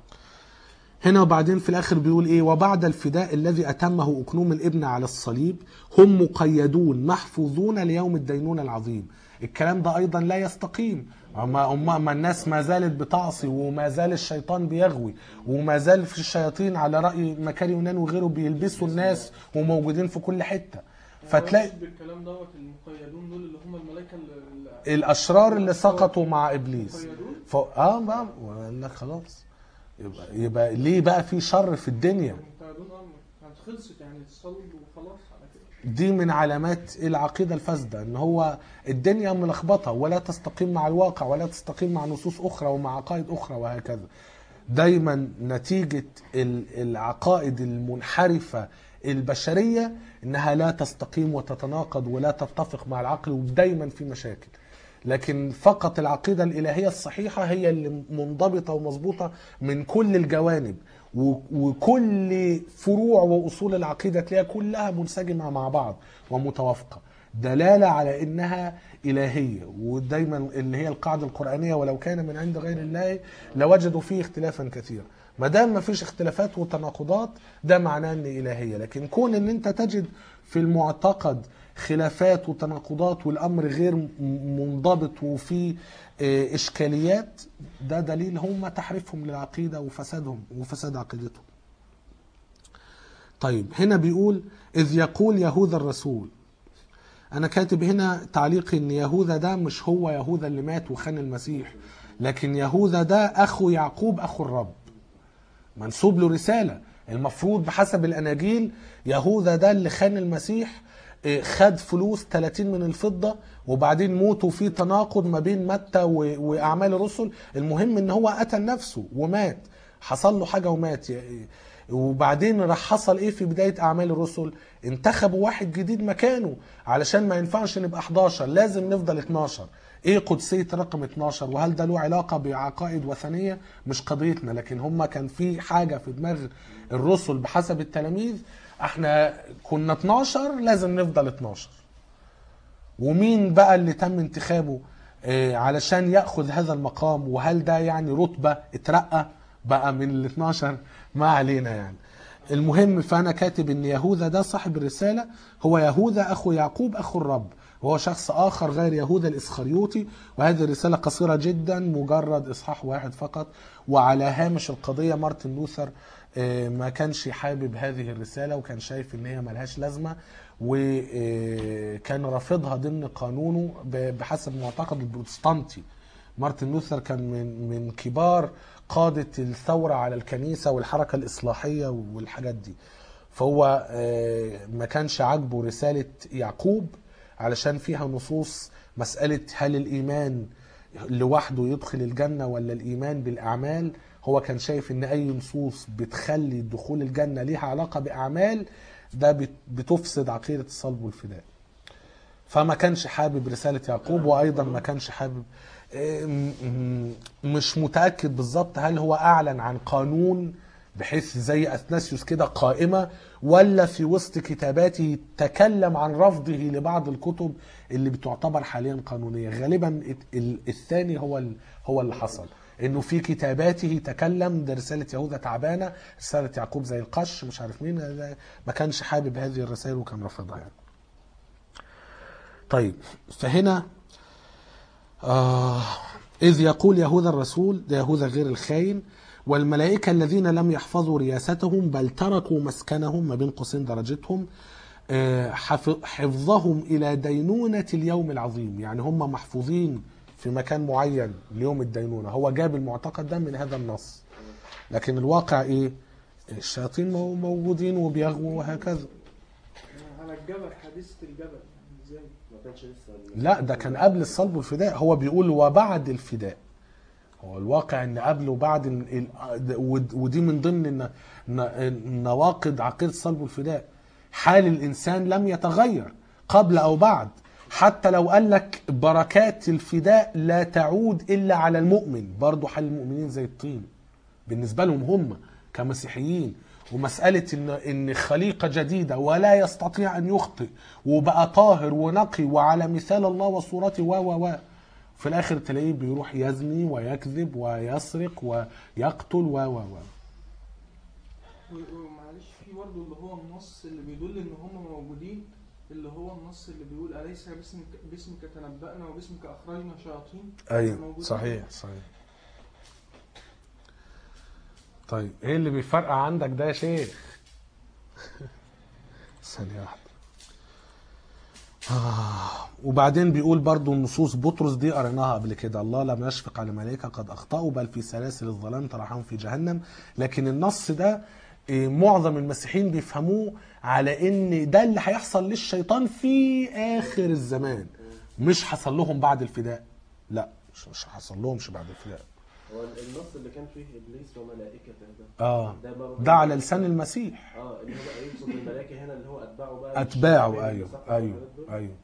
هنا وبعدين في الآخر بيقول إيه؟ وبعد الفداء الذي أتمه أقنوم الابن على الصليب هم مقيدون محفوظون ليوم الدينونة العظيم. الكلام ده أيضا لا يستقيم. ما الناس ما زالت بتعصي، وما زال الشيطان بيغوي، وما زال في الشياطين على رأي مكاري يونان وغيره بيلبسوا الناس وموجودين في كل حتة. فتلاقي بالكلام دوت المقيدون دول اللي هم الملائكة اللي الأشرار اللي سقطوا مع إبليس. بقى لك خلاص، يبقى ليه بقى في شر في الدنيا؟ خلصت يعني الصلب وخلاص على كده. دي من علامات العقيدة الفاسدة، ان هو الدنيا ملخبطة ولا تستقيم مع الواقع ولا تستقيم مع نصوص اخرى ومع عقائد اخرى وهكذا. دايما نتيجة العقائد المنحرفة البشرية انها لا تستقيم وتتناقض ولا تتفق مع العقل، ودايما في مشاكل. لكن فقط العقيدة الإلهية الصحيحة هي اللي منضبطة ومظبوطة من كل الجوانب، وكل فروع وأصول العقيدة تلاقيها كلها منسجمة مع بعض ومتوافقة، دلالة على إنها إلهية. ودايما اللي هي القاعدة القرآنية ولو كان من عند غير الله لوجدوا فيه اختلافا كثيرا. ما دام ما فيش اختلافات وتناقضات ده معناه ان إلهية. لكن كون ان انت تجد في المعتقد خلافات وتناقضات والامر غير منضبط وفي اشكاليات، ده دليل هم تحريفهم للعقيدة وفسادهم وفساد عقيدتهم. طيب هنا بيقول اذ يقول يهوذا الرسول. انا كاتب هنا تعليق ان يهوذا ده مش هو يهوذا اللي مات وخان المسيح، لكن يهوذا ده اخو يعقوب اخو الرب، منسوب له رسالة. المفروض بحسب الأناجيل يهوذا ده اللي خان المسيح، خد فلوس 30 من الفضة، وبعدين موته في تناقض ما بين متى وأعمال الرسل. المهم ان هو قتل نفسه ومات، حصل له حاجة ومات. وبعدين راح حصل ايه في بداية أعمال الرسل؟ انتخبوا واحد جديد مكانه، علشان ما ينفعش نبقى 11، لازم نفضل 12. ايه قدسية رقم 12؟ وهل ده له علاقة بعقائد وثنية؟ مش قضيتنا، لكن هم كان في حاجة في دماغ الرسل بحسب التلاميذ، احنا كنا 12 لازم نفضل 12. ومين بقى اللي تم انتخابه علشان يأخذ هذا المقام؟ وهل ده يعني رتبة اترقى بقى من ال 12؟ ما علينا يعني. المهم فأنا كاتب ان يهوذا ده صاحب الرسالة هو يهوذا أخو يعقوب أخو الرب، وهو شخص آخر غير يهوذا الإسخريوطي. وهذه الرسالة قصيرة جدا، مجرد إصحاح واحد فقط. وعلى هامش القضية مارتن لوثر ما كانش حابب هذه الرسالة، وكان شايف ان هي ملهاش لازمة، وكان رافضها ضمن قانونه بحسب معتقد البروتستانتي. مارتن لوثر كان من كبار قادة الثورة على الكنيسة والحركة الإصلاحية والحاجات دي. فهو ما كانش عاجبه رسالة يعقوب علشان فيها نصوص مسألة هل الإيمان لوحده يدخل الجنة ولا الإيمان بالأعمال. هو كان شايف ان اي نصوص بتخلي دخول الجنة ليها علاقة بأعمال ده بتفسد عقيدة الصلب والفداء. فما كانش حابب رسالة يعقوب، وايضا ما كانش حابب، مش متأكد بالظبط هل هو اعلن عن قانون بحيث زي اثناسيوس كده قائمة، ولا في وسط كتاباته تكلم عن رفضه لبعض الكتب اللي بتعتبر حاليا قانونية. غالبا الثاني هو اللي حصل، انه في كتاباته تكلم ده رسالة يهوذا تعبانة، رسالة يعقوب زي القش مش عارف مين، ما كانش حابب هذه الرسائل وكان رافضها يعني. طيب فهنا إذ يقول يهوذا الرسول، ده يهوذا غير الخاين، والملائكة الذين لم يحفظوا رياستهم بل تركوا مسكنهم ما بين قوسين درجتهم حفظهم إلى دينونة اليوم العظيم. يعني هم محفوظين في مكان معين ليوم الدينونة. هو جاب المعتقد ده من هذا النص، لكن الواقع ايه؟ الشياطين موجودين وبيغوا وهكذا. على الجبل، حديثة الجبل ازاي؟ ما كانش لسه لا ده كان قبل الصلب والفداء. هو بيقول وبعد الفداء. هو الواقع ان قبل وبعد ودي من ضمن نواقض عقيدة الصلب والفداء. حال الانسان لم يتغير قبل او بعد. حتى لو قال لك بركات الفداء لا تعود الا على المؤمن، برضو حال المؤمنين زي الطين بالنسبة لهم هم كمسيحيين. ومسألة إن خليقة جديدة ولا يستطيع أن يخطئ وبقى طاهر ونقي وعلى مثال الله وصورته و في الآخر تلاقيه بيروح يزني ويكذب ويسرق ويقتل و ومعلش في برضه اللي هو النص اللي بيدل ان هم موجودين، اللي هو النص اللي بيقول أليس باسمك تنبأنا وباسمك أخرجنا شياطين. أيوة صحيح. طيب ايه اللي بيفرق عندك ده يا شيخ؟ ثانية واحدة. وبعدين بيقول برضو النصوص بطرس دي قريناها قبل كده، الله لم يشفق على ملائكة قد أخطأوا بل في سلاسل الظلام طرحهم في جهنم. لكن النص ده معظم المسيحيين بيفهموه على ان ده اللي هيحصل للشيطان في آخر الزمان، مش حصل لهم بعد الفداء. لا مش حصل لهمش بعد الفداء. هو النص اللي كان فيه ابليس وملائكته ده على لسان المسيح. اللي هو بقى يقصد الملائكه هنا اللي هو اتباعه اتباعه. ايوه.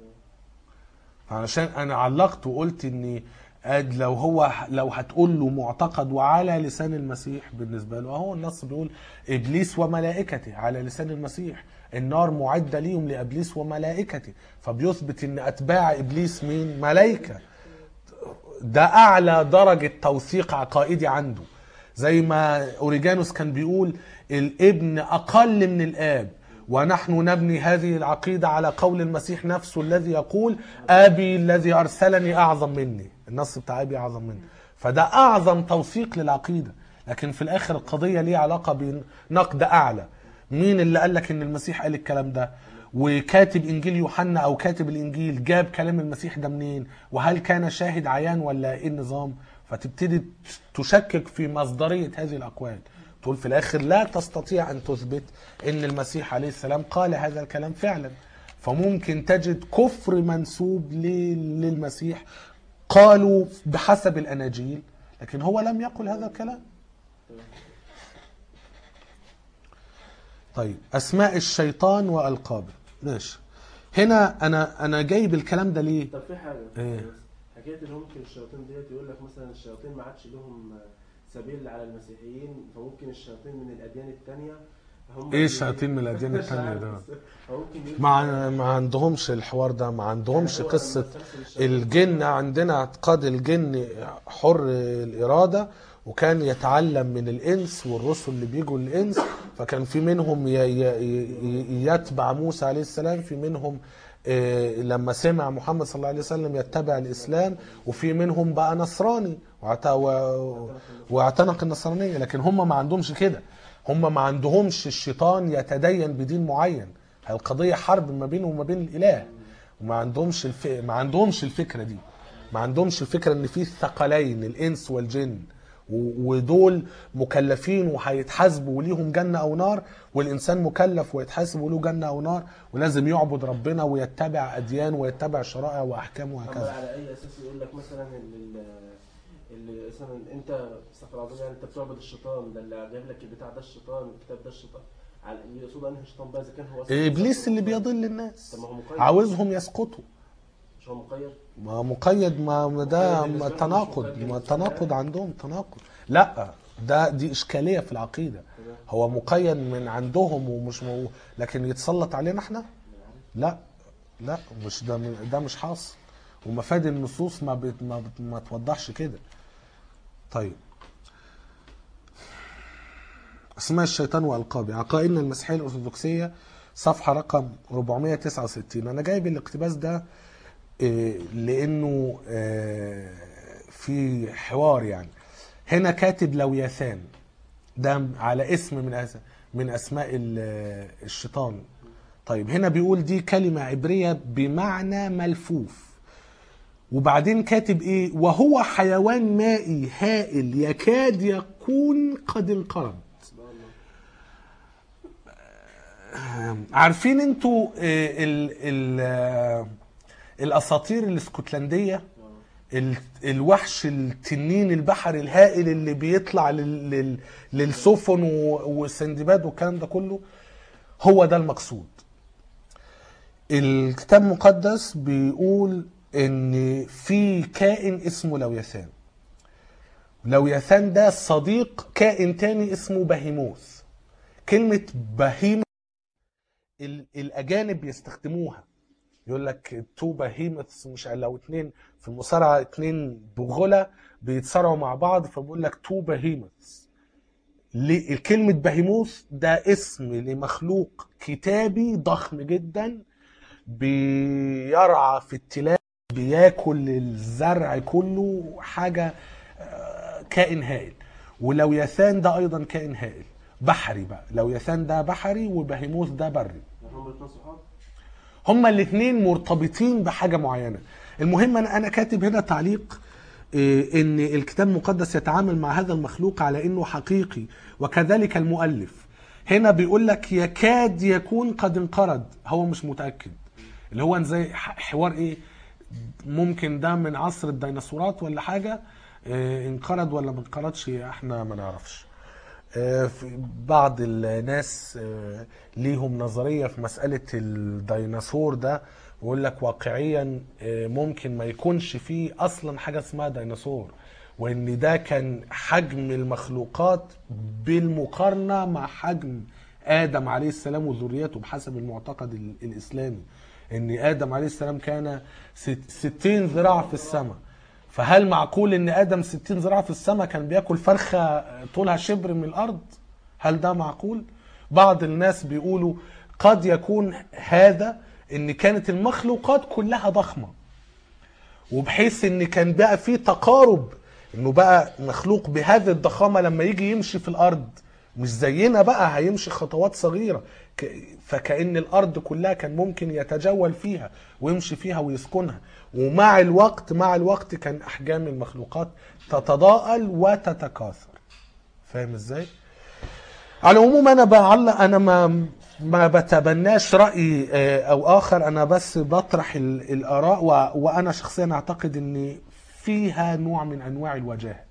علشان انا علقت وقلت اني لو هتقول له معتقد وعلى لسان المسيح بالنسبه له اهو النص بيقول ابليس وملائكته على لسان المسيح، النار معده ليهم لابليس وملائكته، فبيثبت ان اتباع ابليس مين؟ ملائكه. ده اعلى درجة توثيق عقائدي عنده. زي ما اوريجانوس كان بيقول الابن اقل من الاب، ونحن نبني هذه العقيدة على قول المسيح نفسه الذي يقول ابي الذي ارسلني اعظم مني. النص بتاع ابي اعظم مني، فده اعظم توثيق للعقيدة. لكن في الاخر القضية ليها علاقة بنقد اعلى. مين اللي قال لك ان المسيح قال الكلام ده؟ وكاتب انجيل يوحنا او كاتب الانجيل جاب كلام المسيح ده منين؟ وهل كان شاهد عيان ولا ايه النظام؟ فتبتدي تشكك في مصدرية هذه الاقوال. تقول في الاخر لا تستطيع ان تثبت ان المسيح عليه السلام قال هذا الكلام فعلا. فممكن تجد كفر منسوب للمسيح قالوا بحسب الاناجيل، لكن هو لم يقل هذا الكلام. طيب اسماء الشيطان والقابه. ماشي. هنا انا جايب الكلام ده ليه؟ طب في حاجه ايه؟ حكايه ان ممكن الشياطين ديت يقول لك مثلا الشياطين ما عادش لهم سبيل على المسيحيين، فممكن الشياطين من الاديان الثانيه هم ايه الشياطين من الاديان الثانيه ده؟ ما عندهمش الحوار ده، ما عندهمش قصه الجن. عندنا اعتقاد الجن حر الاراده، وكان يتعلم من الانس والرسل اللي بيجوا للانس، فكان في منهم يتبع موسى عليه السلام، في منهم لما سمع محمد صلى الله عليه وسلم يتبع الاسلام، وفي منهم بقى نصراني واعتنق النصرانيه. لكن هم ما عندهمش كده، هم ما عندهمش الشيطان يتدين بدين معين. القضيه حرب ما بينه وما بين الاله، وما عندهمش ما عندهمش الفكره دي. ما عندهمش الفكره ان في ثقلين الانس والجن، ودول مكلفين وهيتحاسبوا وليهم جنة أو نار، والإنسان مكلف ويتحاسب وله جنة أو نار، ولازم يعبد ربنا ويتبع أديان ويتبع شرائع وأحكام وهكذا. على أي أساس يقول لك مثلا اللي مثلا أنت استغفر الله يعني أنت بتعبد الشيطان، ده اللي جايب لك البتاع ده الشيطان، الكتاب ده الشيطان، على يقصد أنهي شيطان بقى؟ إذا كان هو إبليس اللي بيضل الناس عاوزهم يسقطوا. مش هو مقيد؟ ما مقيد، ما ده تناقض عندهم، تناقض. لا دي إشكالية في العقيدة. هو مقيد من عندهم ومش لكن يتسلط علينا احنا؟ لا مش ده مش حاصل، ومفاد النصوص ما توضحش كده. طيب اسماء الشيطان والقابه. عقائدنا المسيحيه الارثوذكسيه صفحه رقم 469. انا جايب الاقتباس ده لانه في حوار يعني. هنا كاتب لوياثان، ده على اسم من اسماء الشيطان. طيب هنا بيقول دي كلمة عبرية بمعنى ملفوف، وبعدين كاتب ايه؟ وهو حيوان مائي هائل يكاد يكون قد انقرض. عارفين انتوا الاساطير الاسكتلنديه، الوحش التنين البحري الهائل اللي بيطلع للسفن والسندباد والكلام ده كله، هو ده المقصود. الكتاب المقدس بيقول ان في كائن اسمه لويثان. لويثان ده صديق كائن تاني اسمه بهيموث. كلمة بهيموث الأجانب بيستخدموها، يقول لك تو بهيموث، مش لو اتنين في المصارعة اتنين بغلة بيتصارعوا مع بعض فبيقول لك تو بهيموث. الكلمة بهيموث ده اسم لمخلوق كتابي ضخم جدا بيرعى في التلال، بياكل الزرع كله، حاجة كائن هائل. ولويثان ده ايضا كائن هائل بحري بقى. لويثان ده بحري وبهيموث ده بري. هما الاثنين مرتبطين بحاجة معينة. المهم انا كاتب هنا تعليق ان الكتاب المقدس يتعامل مع هذا المخلوق على انه حقيقي، وكذلك المؤلف هنا بيقول لك يكاد يكون قد انقرض، هو مش متأكد. اللي هو زي حوار ايه، ممكن ده من عصر الديناصورات ولا حاجة، انقرض ولا ما انقرضش احنا ما نعرفش. بعض الناس ليهم نظرية في مسألة الديناصور ده، ويقول لك واقعيا ممكن ما يكونش فيه اصلا حاجة اسمها ديناصور، وان ده كان حجم المخلوقات بالمقارنة مع حجم آدم عليه السلام وذريته بحسب المعتقد الإسلامي. ان آدم عليه السلام كان 60 ذراع في السماء، فهل معقول ان آدم 60 ذراع في السماء كان بياكل فرخة طولها شبر من الأرض؟ هل ده معقول؟ بعض الناس بيقولوا قد يكون هذا ان كانت المخلوقات كلها ضخمة، وبحيث ان كان بقى في تقارب، انه بقى مخلوق بهذه الضخامة لما يجي يمشي في الأرض مش زينا بقى هيمشي خطوات صغيرة، فكأن الأرض كلها كان ممكن يتجول فيها ويمشي فيها ويسكنها. ومع الوقت كان أحجام المخلوقات تتضاءل وتتكاثر. فاهم ازاي؟ على العموم أنا ما بتبناش رأي أو آخر، أنا بس بطرح الآراء، وأنا شخصيا أعتقد أن فيها نوع من أنواع الوجاهة.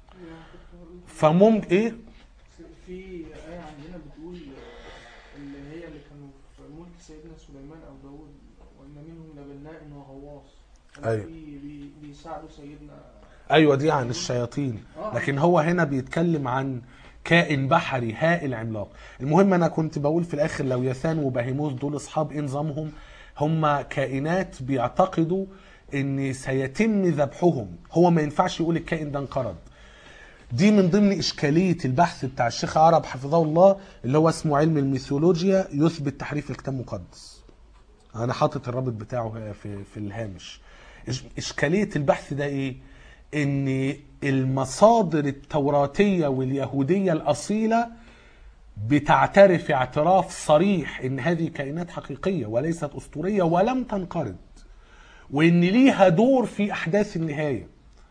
فممكن إيه؟ في آية عندنا بتقول اللي كانوا في ملك سيدنا سليمان أو داود، وإن منهم لبناء وغواص. أيوة. بيساعدوا سيدنا. أيوة دي عن الشياطين، لكن هو هنا بيتكلم عن كائن بحري هائل عملاق. المهم أنا كنت بقول في الآخر لويثان وبهيموث دول أصحاب إيه نظامهم؟ هم كائنات بيعتقدوا إن سيتم ذبحهم. هو ما ينفعش يقول الكائن ده انقرض. دي من ضمن إشكالية البحث بتاع الشيخ عرب حفظه الله اللي هو اسمه علم الميثولوجيا يثبت تحريف الكتاب المقدس. أنا حاطط الرابط بتاعه في الهامش. إشكالية البحث ده إيه؟ إن المصادر التوراتية واليهودية الأصيلة بتعترف اعتراف صريح إن هذه كائنات حقيقية وليست أسطورية ولم تنقرض، وإن ليها دور في أحداث النهاية.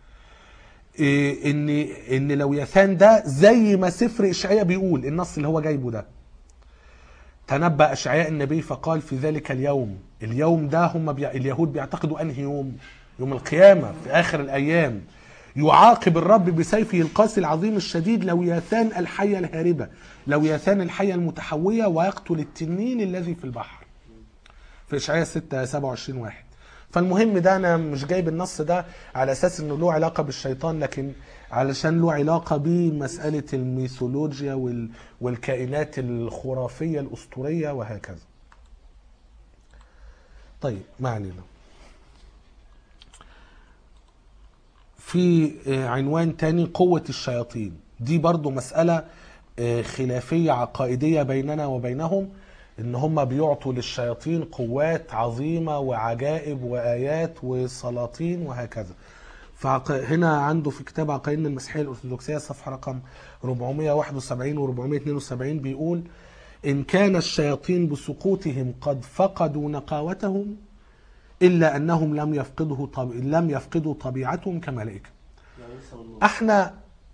ان لويثان ده زي ما سفر اشعياء بيقول، النص اللي هو جايبه ده، تنبأ اشعياء النبي فقال في ذلك اليوم ده هم اليهود بيعتقدوا انهي يوم القيامة في اخر الايام، يعاقب الرب بسيفه القاسي العظيم الشديد لويثان الحية الهاربة، لويثان الحية المتحوية، ويقتل التنين الذي في البحر، في اشعياء 6:27-1. فالمهم ده انا مش جايب النص ده على اساس انه له علاقة بالشيطان، لكن علشان له علاقة بمسألة الميثولوجيا والكائنات الخرافية الأسطورية وهكذا. طيب ما علينا. في عنوان تاني قوة الشياطين، دي برضو مسألة خلافية عقائدية بيننا وبينهم، ان هم بيعطوا للشياطين قوات عظيمة وعجائب وآيات وسلاطين وهكذا. فهنا عنده في كتاب عقائدنا المسيحية الأرثوذكسية صفحة رقم 471 و 472 بيقول: إن كان الشياطين بسقوطهم قد فقدوا نقاوتهم إلا أنهم لم يفقدوا طبيعتهم كملائكة.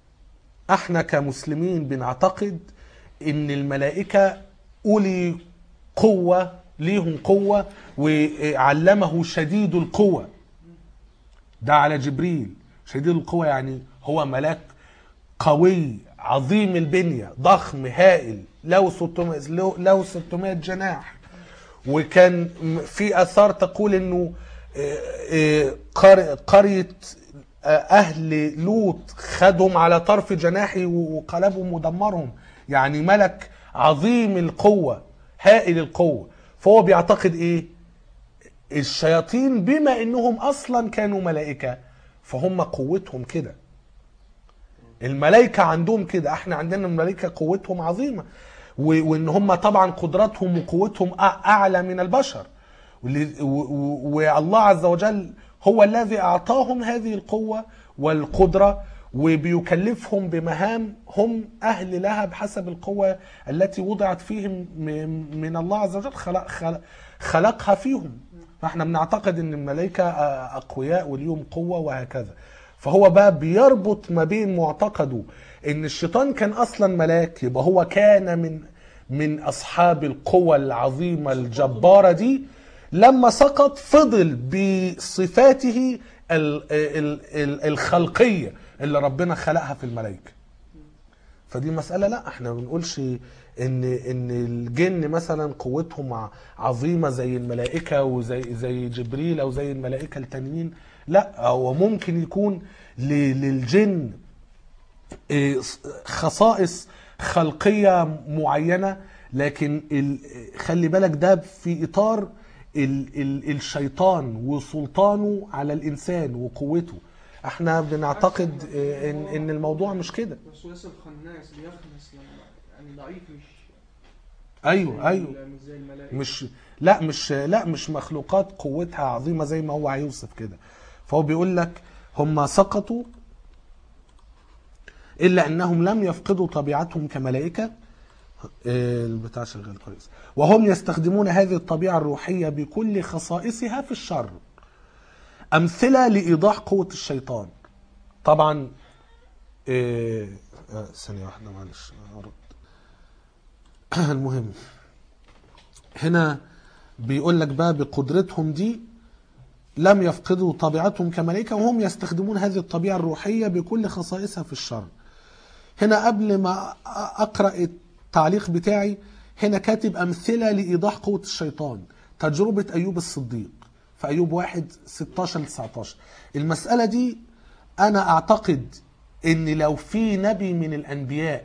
احنا كمسلمين بنعتقد ان الملائكة أولي قوة، ليهم قوة، وعلمه شديد القوة. ده على جبريل. شديد القوة يعني هو ملاك قوي عظيم البنية، ضخم هائل، له 600 جناح. وكان في آثار تقول انه قرية أهل لوط خدهم على طرف جناحي وقلبهم ودمرهم. يعني ملك عظيم القوة هائل القوة. فهو بيعتقد إيه؟ الشياطين بما إنهم أصلا كانوا ملائكة فهم قوتهم كده. الملائكة عندهم كده، احنا عندنا الملائكة قوتهم عظيمة، وإن هم طبعا قدراتهم وقوتهم أعلى من البشر. والله عز وجل هو الذي أعطاهم هذه القوة والقدرة، وبيكلفهم بمهام هم أهل لها بحسب القوة التي وضعت فيهم من الله عز وجل، خلقها فيهم. فاحنا بنعتقد ان الملائكة أقوياء وليهم قوة وهكذا. فهو بقى بيربط ما بين معتقده ان الشيطان كان اصلا ملاك، يبقى هو كان من اصحاب القوة العظيمة الجبارة دي، لما سقط فضل بصفاته الخلقية اللي ربنا خلقها في الملائكة. فدي مسألة لا، احنا ما بنقولش ان الجن مثلا قوتهم عظيمة زي الملائكة وزي جبريل او زي الملائكة التانيين. لا، هو ممكن يكون للجن خصائص خلقية معينة، لكن خلي بالك ده في اطار الشيطان وسلطانه على الانسان وقوته. احنا بنعتقد ان الموضوع مش كده. وسواس الخناس بيخنس لما يعني ضعيف، مش ايوه مش زي الملائكة. مش مخلوقات قوتها عظيمة زي ما هو هيوصف كده. فهو بيقول لك هم سقطوا إلا أنهم لم يفقدوا طبيعتهم كملائكة. البتاع شغال كويس. وهم يستخدمون هذه الطبيعة الروحية بكل خصائصها في الشر، أمثلة لإيضاح قوة الشيطان. طبعا ثانية واحدة معلش المهم هنا بيقول لك بقى بقدرتهم دي لم يفقدوا طبيعتهم كملائكة، وهم يستخدمون هذه الطبيعة الروحية بكل خصائصها في الشر. هنا قبل ما أقرأ التعليق بتاعي، هنا كاتب أمثلة لإيضاح قوة الشيطان. تجربة أيوب الصديق في أيوب 1:16-19. المسألة دي أنا أعتقد إن لو في نبي من الأنبياء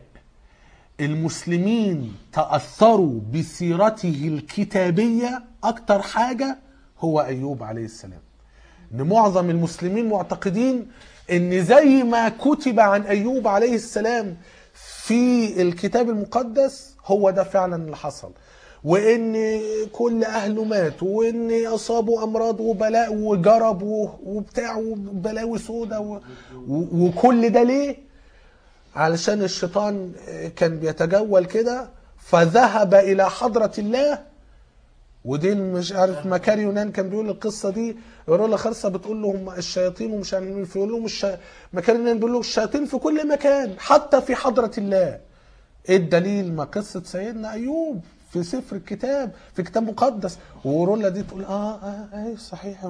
المسلمين تأثروا بسيرته الكتابية أكتر حاجة هو أيوب عليه السلام. إن معظم المسلمين معتقدين إن زي ما كتب عن أيوب عليه السلام في الكتاب المقدس هو ده فعلا اللي حصل، وإن كل أهله ماتوا، وإن أصابوا أمراض وبلاء وجرب وبتاع وبلاوي سودة وكل ده ليه؟ علشان الشيطان كان بيتجول كده فذهب إلى حضرة الله. ودي مش عارف مكاري يونان كان بيقول القصة دي، يقول له خرصة بتقول لهم الشياطين ومش عارفين، يقول لهم مكاري يونان بيقول له الشياطين في كل مكان حتى في حضرة الله. ايه الدليل؟ ما قصة سيدنا أيوب في سفر الكتاب، في كتاب مقدس. ورولا دي تقول ايه صحيح،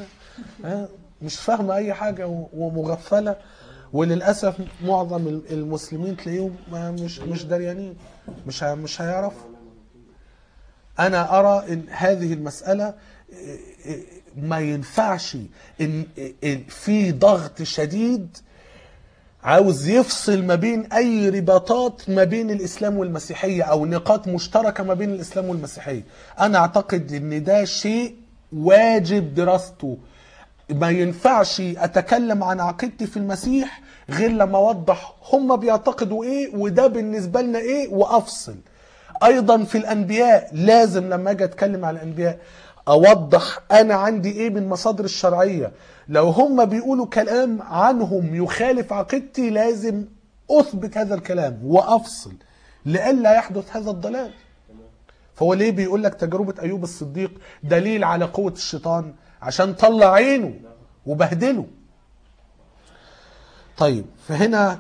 مش فاهمة أي حاجة ومغفلة. وللأسف معظم المسلمين تلاقيهم مش دريانين، مش هيعرفوا. أنا أرى إن هذه المسألة ما ينفعش إن في ضغط شديد عاوز يفصل ما بين أي رباطات ما بين الإسلام والمسيحية أو نقاط مشتركة ما بين الإسلام والمسيحية. أنا أعتقد إن ده شيء واجب دراسته. ما ينفعش أتكلم عن عقيدتي في المسيح غير لما أوضح هم بيعتقدوا إيه وده بالنسبة لنا إيه وأفصل. أيضا في الأنبياء لازم لما أجي أتكلم عن الأنبياء أوضح أنا عندي إيه من مصادر الشرعية. لو هم بيقولوا كلام عنهم يخالف عقيدتي لازم أثبت هذا الكلام وأفصل لئلا يحدث هذا الضلال. فهو ليه بيقول لك تجربة أيوب الصديق دليل على قوة الشيطان؟ عشان طلع عينه وبهدله. طيب فهنا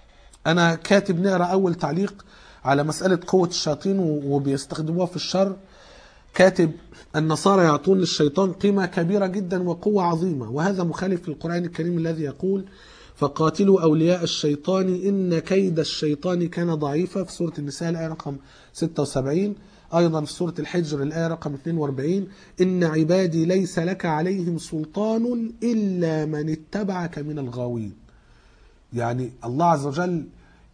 أنا كاتب نقرأ أول تعليق على مسألة قوة الشياطين وبيستخدموها في الشر. كاتب النصارى يعطون للشيطان قيمة كبيرة جدا وقوة عظيمة، وهذا مخالف للقرآن الكريم الذي يقول فقاتلوا أولياء الشيطان إن كيد الشيطان كان ضعيفا في سورة النساء الآية رقم 76. أيضا في سورة الحجر الآية رقم 42 إن عبادي ليس لك عليهم سلطان إلا من اتبعك من الغاوين. يعني الله عز وجل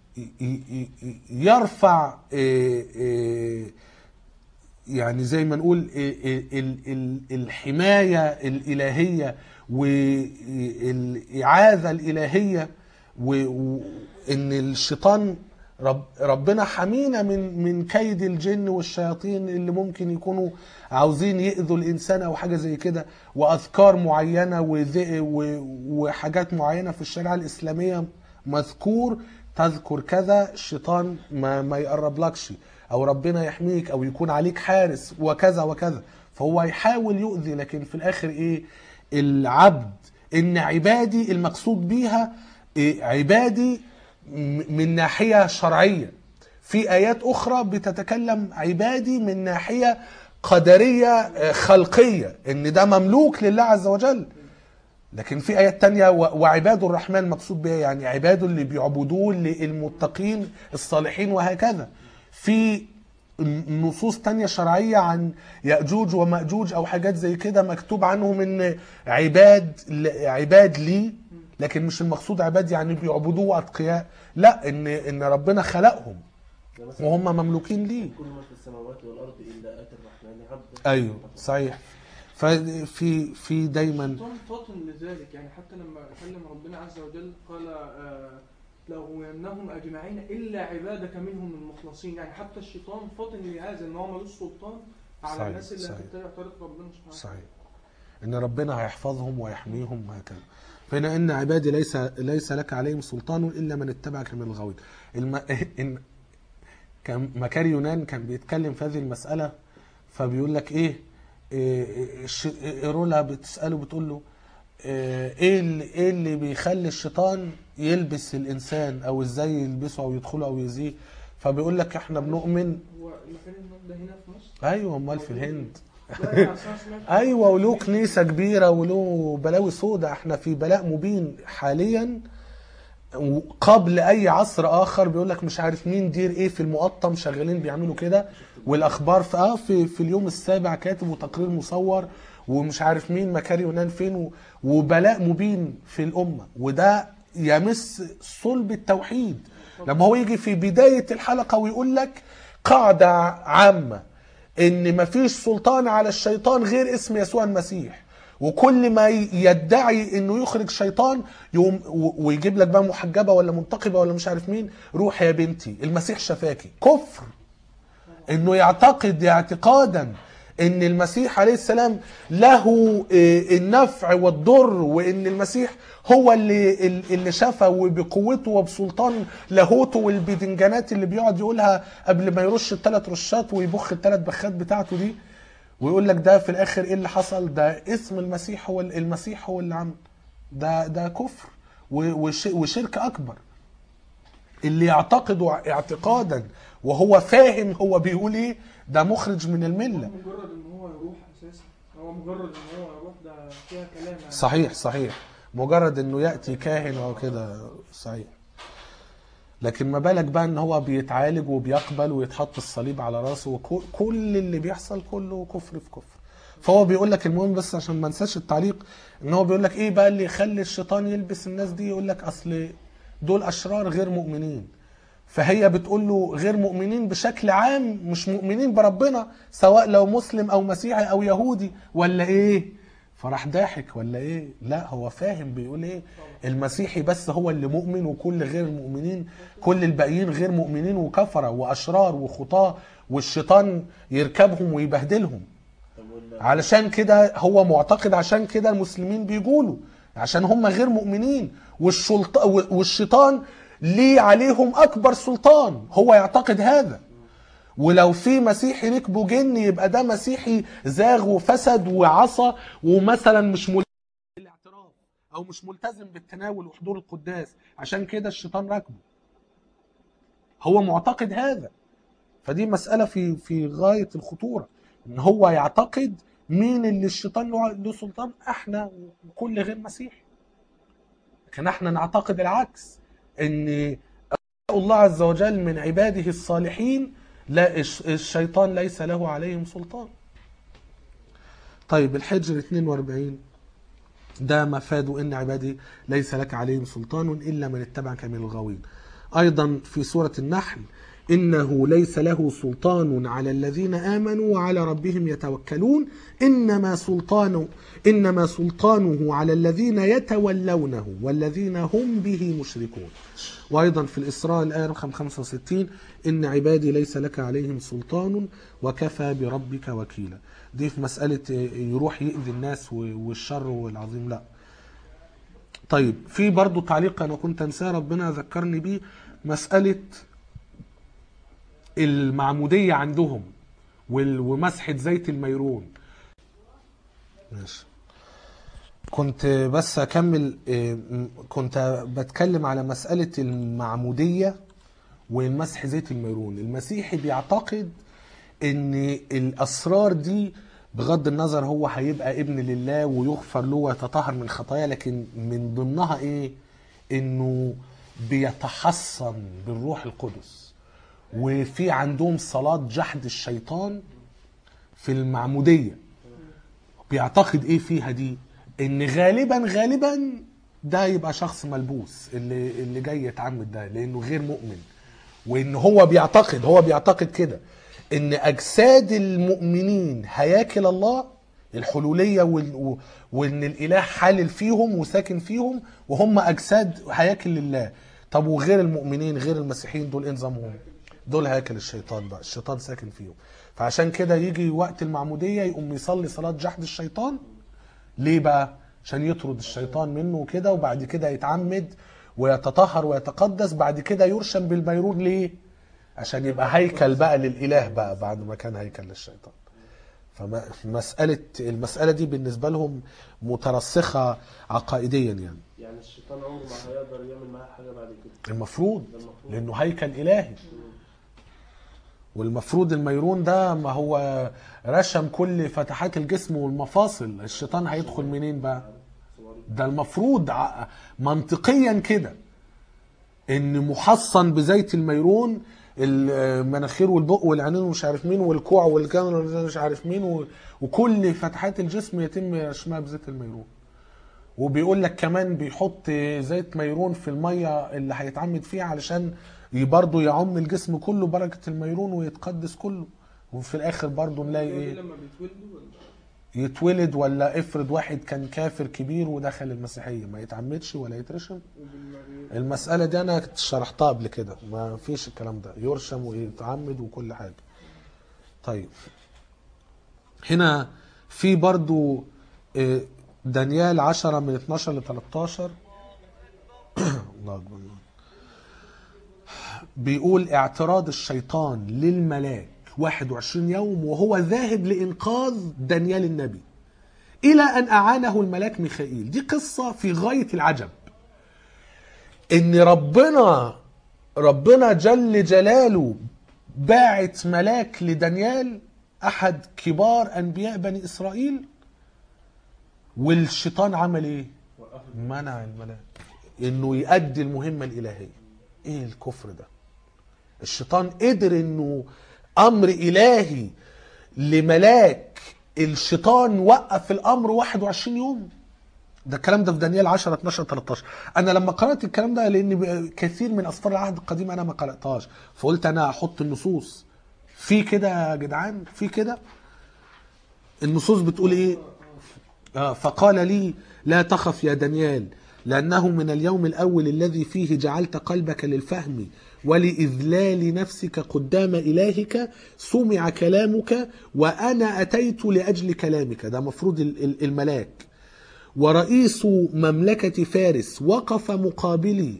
يرفع يعني زي ما نقول الحماية الإلهية والإعاذة الإلهية، وإن الشيطان ربنا حمينا من كيد الجن والشياطين اللي ممكن يكونوا عاوزين يأذوا الإنسان أو حاجة زي كده، وأذكار معينة وحاجات معينة في الشريعة الإسلامية مذكور تذكر كذا الشيطان ما يقرب لكش، او ربنا يحميك، او يكون عليك حارس وكذا وكذا. فهو يحاول يؤذي، لكن في الاخر ايه العبد؟ ان عبادي المقصود بيها عبادي من ناحية شرعية. في ايات اخرى بتتكلم عبادي من ناحية قدرية خلقية، ان ده مملوك لله عز وجل. لكن في آيات تانية وعباد الرحمن مقصود بها يعني عباده اللي بيعبدوه للمتقين الصالحين وهكذا. في نصوص تانية شرعية عن يأجوج ومأجوج أو حاجات زي كده مكتوب عنهم إن عباد لي، لكن مش المقصود عباد يعني بيعبدوه أتقياء، لا، إن ربنا خلقهم وهم مملوكين ليه. كل ما في السماوات والأرض إلا آتي الرحمن عبدا. أيوه صحيح. ففي دايما الشيطان فاطن لذلك، يعني حتى لما كلم ربنا عز وجل قال لأغوينهم أجمعين إلا عبادك منهم المخلصين. يعني حتى الشيطان فاطن لهذا، إن هو ملوش سلطان على صحيح. الناس اللي صحيح. هتتبع طريق ربنا سبحانه. صحيح، ان ربنا هيحفظهم ويحميهم وهكذا. فهنا ان عبادي ليس لك عليهم سلطان الا من اتبعك من الغاوين. كان مكاري يونان كان بيتكلم في هذه المسألة، فبيقول لك ايه رولا بتسأله بتقول له ايه اللي بيخلي الشيطان يلبس الانسان، او ازاي يلبسه او يدخله او يزيه. فبيقول لك احنا بنؤمن. هو المكان ده هنا في مصر؟ ايوه، امال في الهند. لا، أنا أصلاً سمعت ايوه، وله كنيسه كبيره وله بلاوي سودة. احنا في بلاء مبين حاليا، وقبل اي عصر اخر بيقول لك مش عارف مين دير ايه في المقطم شغالين بيعملوا كده، والاخبار في اليوم السابع كاتب وتقرير مصور، ومش عارف مين مكاري يونان فين، وبلاء مبين في الامه. وده يمس صلب التوحيد. لما هو يجي في بدايه الحلقه ويقول لك قاعده عامه ان مفيش سلطان على الشيطان غير اسم يسوع المسيح، وكل ما يدعي انه يخرج شيطان يوم ويجيب لك بقى محجبه ولا منتقبه ولا مش عارف مين، روح يا بنتي المسيح شفاكي. كفر انه يعتقد اعتقادا ان المسيح عليه السلام له النفع والضر، وان المسيح هو اللي شفى وبقوته وبسلطان لاهوته، والبدنجانات اللي بيقعد يقولها قبل ما يرش ال3 رشات ويبخ ال3 بخات بتاعته دي، ويقول لك ده في الاخر ايه اللي حصل؟ ده اسم المسيح هو اللي عمل ده كفر وشرك اكبر. اللي يعتقد اعتقادا وهو فاهم هو بيقول ايه ده مخرج من المله. مجرد ان هو يروح اساسا، هو مجرد ان هو يروح ده فيها كلام يعني. صحيح، مجرد انه ياتي كاهن او كده. صحيح. لكن ما بالك بقى ان هو بيتعالج وبيقبل ويتحط الصليب على راسه، وكل اللي بيحصل كله كفر في كفر. فهو بيقول لك المهم، بس عشان ما انساش التعليق، ان هو بيقول لك ايه بقى اللي يخلي الشيطان يلبس الناس دي؟ يقول لك اصل دول اشرار غير مؤمنين. فهي بتقول له غير مؤمنين بشكل عام، مش مؤمنين بربنا، سواء لو مسلم او مسيحي او يهودي ولا ايه. فراح ضاحك ولا ايه؟ لا، هو فاهم بيقول ايه. المسيحي بس هو اللي مؤمن، وكل غير المؤمنين كل الباقيين غير مؤمنين وكفرة واشرار وخطاة، والشيطان يركبهم ويبهدلهم. علشان كده هو معتقد، عشان كده المسلمين بيقولوا عشان هم غير مؤمنين، والشيطان ليه عليهم اكبر سلطان. هو يعتقد هذا. ولو في مسيحي ركبه جن يبقى ده مسيحي زاغ وفسد وعصى، ومثلا مش ملتزم بالاعتراف او مش ملتزم بالتناول وحضور القداس، عشان كده الشيطان راكبه. هو معتقد هذا. فدي مسألة في غاية الخطورة. ان هو يعتقد مين اللي الشيطان له سلطان، احنا وكل غير مسيحي. لكن احنا نعتقد العكس، ان الله عز وجل من عباده الصالحين لا الشيطان ليس له عليهم سلطان. طيب الحجر 42 ده مفاد ان عبادي ليس لك عليهم سلطان الا من اتبعك من الغاوين. ايضا في سورة النحل انه ليس له سلطان على الذين امنوا وعلى ربهم يتوكلون انما سلطانه على الذين يتولونه والذين هم به مشركون. وايضا في الاسراء الايه رقم 65 ان عبادي ليس لك عليهم سلطان وكفى بربك وكيلا. دي في مسألة يروح يؤذي الناس والشر والعظيم لا. طيب في برضو تعليق أنا كنت أنساه ربنا ذكرني بيه، مسألة المعمودية عندهم ومسحة زيت الميرون. ماشي. كنت بس أكمل، كنت بتكلم على مسألة المعمودية والمسح زيت الميرون. المسيحي بيعتقد ان الاسرار دي بغض النظر هو هيبقى ابن لله ويغفر له ويتطهر من خطايا، لكن من ضمنها ايه؟ انه بيتحصن بالروح القدس. وفي عندهم صلاة جحد الشيطان في المعمودية. بيعتقد ايه فيها دي؟ ان غالبا ده يبقى شخص ملبوس اللي جاي يتعمد ده، لانه غير مؤمن. وان هو بيعتقد كده ان اجساد المؤمنين هياكل الله، الحلولية وان الاله حالل فيهم وساكن فيهم وهم اجساد هياكل لله. طب وغير المؤمنين غير المسيحيين دول انظمهم؟ دول هياكل الشيطان بقى، الشيطان ساكن فيهم. فعشان كده يجي وقت المعمودية يقوم يصلي صلاة جحد الشيطان. ليه بقى؟ عشان يطرد الشيطان منه كده، وبعد كده يتعمد ويتطهر ويتقدس، بعد كده يرشم بالميرون. ليه؟ عشان يبقى هيكل بقى للإله بقى بعد ما كان هيكل للشيطان. المسألة دي بالنسبة لهم مترسخة عقائديا يعني الشيطان عمره ما هيقدر يعمل معاه حاجة بعد كده. المفروض لأنه هيكل إلهي. والمفروض الميرون ده ما هو رشم كل فتحات الجسم والمفاصل، الشيطان هيدخل منين بقى؟ ده المفروض منطقيا كده ان محصن بزيت الميرون المناخير والبق والعينين ومش عارف مين والكوع والجنر مش عارف مين وكل فتحات الجسم يتم رشمها بزيت الميرون. وبيقول لك كمان بيحط زيت ميرون في الميه اللي هيتعمد فيها علشان برضه يعم الجسم كله بركه الميرون ويتقدس كله. وفي الاخر برضه نلاقي ايه؟ لما بيتولدوا يتولد، ولا افرض واحد كان كافر كبير ودخل المسيحيه ما يتعمدش ولا يترشم؟ المساله دي انا شرحتها قبل كده، ما فيش الكلام ده، يرشم ويتعمد وكل حاجه. طيب هنا في برضو دانيال 10 من 12 ل 13 الله أكبر. بيقول اعتراض الشيطان للملاك 21 يوم وهو ذاهب لإنقاذ دانيال النبي إلى أن أعانه الملاك ميخائيل. دي قصة في غاية العجب، إن ربنا جل جلاله باعت ملاك لدانيال أحد كبار أنبياء بني إسرائيل، والشيطان عمل إيه؟ منع الملاك إنه يؤدي المهمة الإلهية. إيه الكفر ده؟ الشيطان قدر إنه أمر إلهي لملاك، الشيطان وقف الأمر 21 يوم. ده الكلام ده في دانيال 10 12 13. انا لما قرات الكلام ده، لان كثير من اسفار العهد القديم انا ما قراتهاش، فقلت انا احط النصوص في كده يا جدعان، في كده النصوص بتقول ايه. فقال لي لا تخف يا دانيال، لانه من اليوم الاول الذي فيه جعلت قلبك للفهم ولإذلال نفسك قدام إلهك سمع كلامك وأنا أتيت لأجل كلامك. ده مفروض الملاك. ورئيس مملكة فارس وقف مقابلي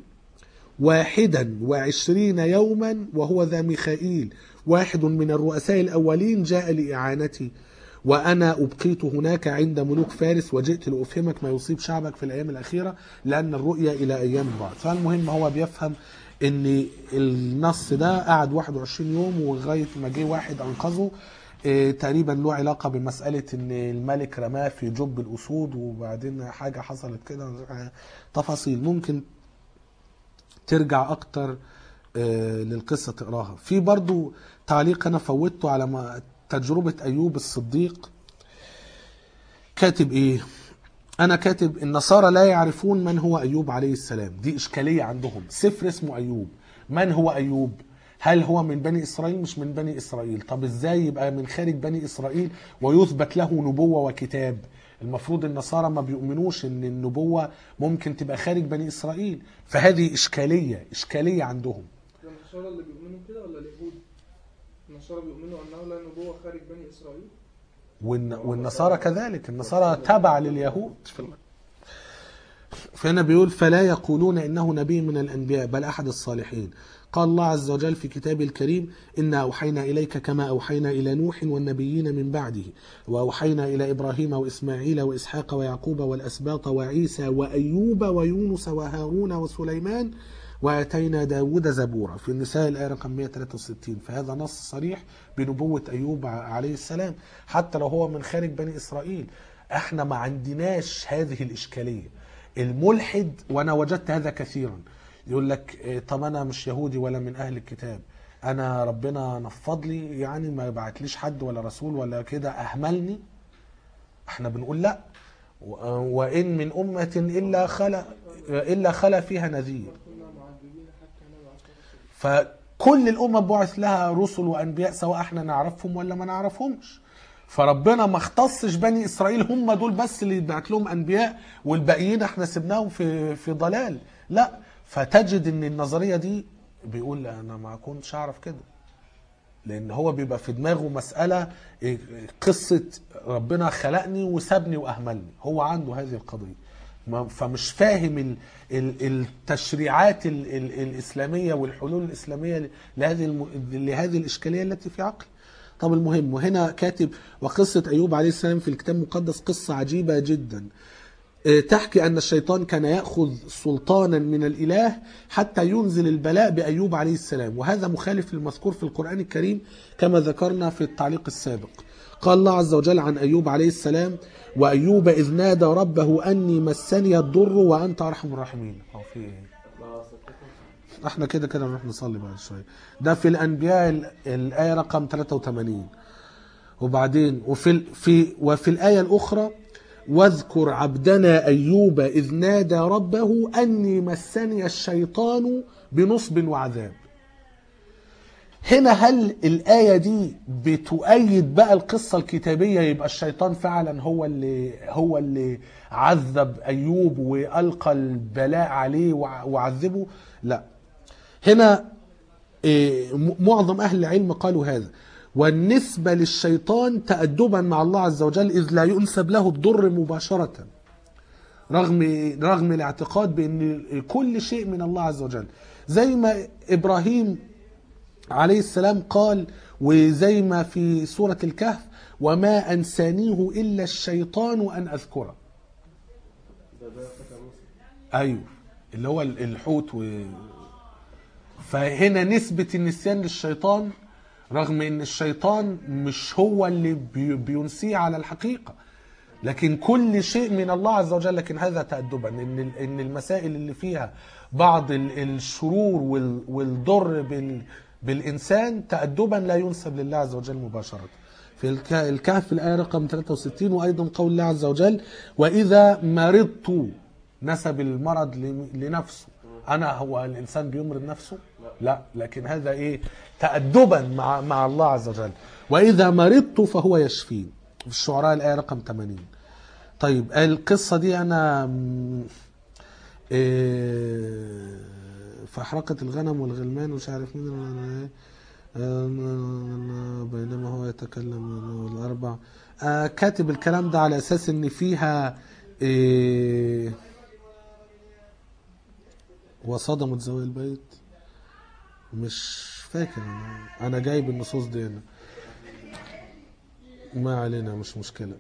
21 يوما وهو ذا ميخائيل واحد من الرؤساء الأولين جاء لإعانتي، وأنا أبقيت هناك عند ملوك فارس وجئت لأفهمك ما يصيب شعبك في الأيام الأخيرة لأن الرؤيا إلى أيام بعد. فالمهم هو بيفهم ان النص ده قعد 21 يوم ولغايه ما جه واحد انقذه. تقريبا له علاقة بمسألة ان الملك رماه في جب الاسود وبعدين حاجة حصلت كده، تفاصيل ممكن ترجع اكتر للقصة تقراها. في برضو تعليق انا فوتته على تجربة ايوب الصديق. كاتب ايه؟ انا كاتب النصارى لا يعرفون من هو ايوب عليه السلام، دي اشكالية عندهم. سفر اسمه ايوب، من هو ايوب؟ هل هو من بني اسرائيل؟ مش من بني اسرائيل. طب ازاي يبقى من خارج بني اسرائيل ويثبت له نبوة وكتاب؟ المفروض النصارى ما بيؤمنوش ان النبوة ممكن تبقى خارج بني اسرائيل، فهذه اشكالية عندهم. النصارى اللي بيؤمنوا كده ولا اليهود؟ النصارى بيؤمنوا انه لا نبوة خارج بني اسرائيل، والنصارى كذلك، النصارى تبع لليهود. فهنا بيقول فلا يقولون إنه نبي من الأنبياء بل أحد الصالحين. قال الله عز وجل في كتابه الكريم إنا أوحينا إليك كما أوحينا إلى نوح والنبيين من بعده وأوحينا إلى إبراهيم وإسماعيل وإسحاق ويعقوب والأسباط وعيسى وأيوب ويونس وهارون وسليمان وآتينا داود زبورا في النساء الآية رقم 163. فهذا نص صريح بنبوة أيوب عليه السلام حتى لو هو من خارج بني إسرائيل. احنا ما عندناش هذه الإشكالية. الملحد، وأنا وجدت هذا كثيرا، يقول لك طب أنا مش يهودي ولا من أهل الكتاب، أنا ربنا نفض لي يعني ما بعتليش حد ولا رسول ولا كده أهملني. احنا بنقول لا، وإن من أمة إلا خلا فيها نذير. فكل الأمم بعث لها رسل وأنبياء سواء احنا نعرفهم ولا ما نعرفهمش. فربنا ما اختصش بني إسرائيل هم دول بس اللي يبعت لهم أنبياء والباقيين احنا سبناهم في ضلال، لا. فتجد ان النظرية دي بيقول انا ما كنتش اعرف كده، لان هو بيبقى في دماغه مسألة قصة ربنا خلقني وسابني واهملني، هو عنده هذه القضية، فمش فاهم التشريعات الإسلامية والحلول الإسلامية لهذه الإشكالية التي في عقل. طب المهم، وهنا كاتب وقصة أيوب عليه السلام في الكتاب المقدس قصة عجيبة جدا تحكي أن الشيطان كان يأخذ سلطانا من الإله حتى ينزل البلاء بأيوب عليه السلام، وهذا مخالف للمذكور في القرآن الكريم كما ذكرنا في التعليق السابق. قال الله عز وجل عن أيوب عليه السلام وأيوب إذ نادى ربه أني مسني الضر وأنت أرحم الراحمين. في إيه؟ احنا كده نروح نصلي بعد شوية. ده في الأنبياء الآية رقم 83. وبعدين وفي الآية الأخرى واذكر عبدنا أيوب إذ نادى ربه أني مسني الشيطان بنصب وعذاب. هنا هل الآية دي بتؤيد بقى القصة الكتابية، يبقى الشيطان فعلا هو اللي عذب أيوب وألقى البلاء عليه وعذبه؟ لا. هنا معظم أهل العلم قالوا هذا، والنسبة للشيطان تأدبا مع الله عز وجل إذ لا ينسب له الضر مباشرة، رغم الاعتقاد بأن كل شيء من الله عز وجل، زي ما إبراهيم عليه السلام قال، وزي ما في سورة الكهف وما أنسانيه إلا الشيطان أن أذكره. أيوه اللي هو الحوت فهنا نسبة النسيان للشيطان، رغم ان الشيطان مش هو اللي بينسيه على الحقيقة، لكن كل شيء من الله عز وجل. لكن هذا تأدبا ان المسائل اللي فيها بعض الشرور والضر بالإنسان تأدبا لا ينسب لله عز وجل مباشرة. في الكهف الآية رقم 63. وأيضا قول الله عز وجل وإذا مرضت، نسب المرض لنفسه. هو الإنسان بيمرض نفسه؟ لا، لكن هذا إيه؟ تأدبا مع الله عز وجل. وإذا مرضت فهو يشفين في الشعراء الآية رقم 80. طيب القصة دي أنا فأحرقة الغنم والغلمان ومش عارف مين بينما هو يتكلم الأربع. كاتب الكلام ده على أساس إن فيها وصدمت ذوي البيت، مش فاكر أنا جايب النصوص دي أنا. ما علينا، مش مشكلة.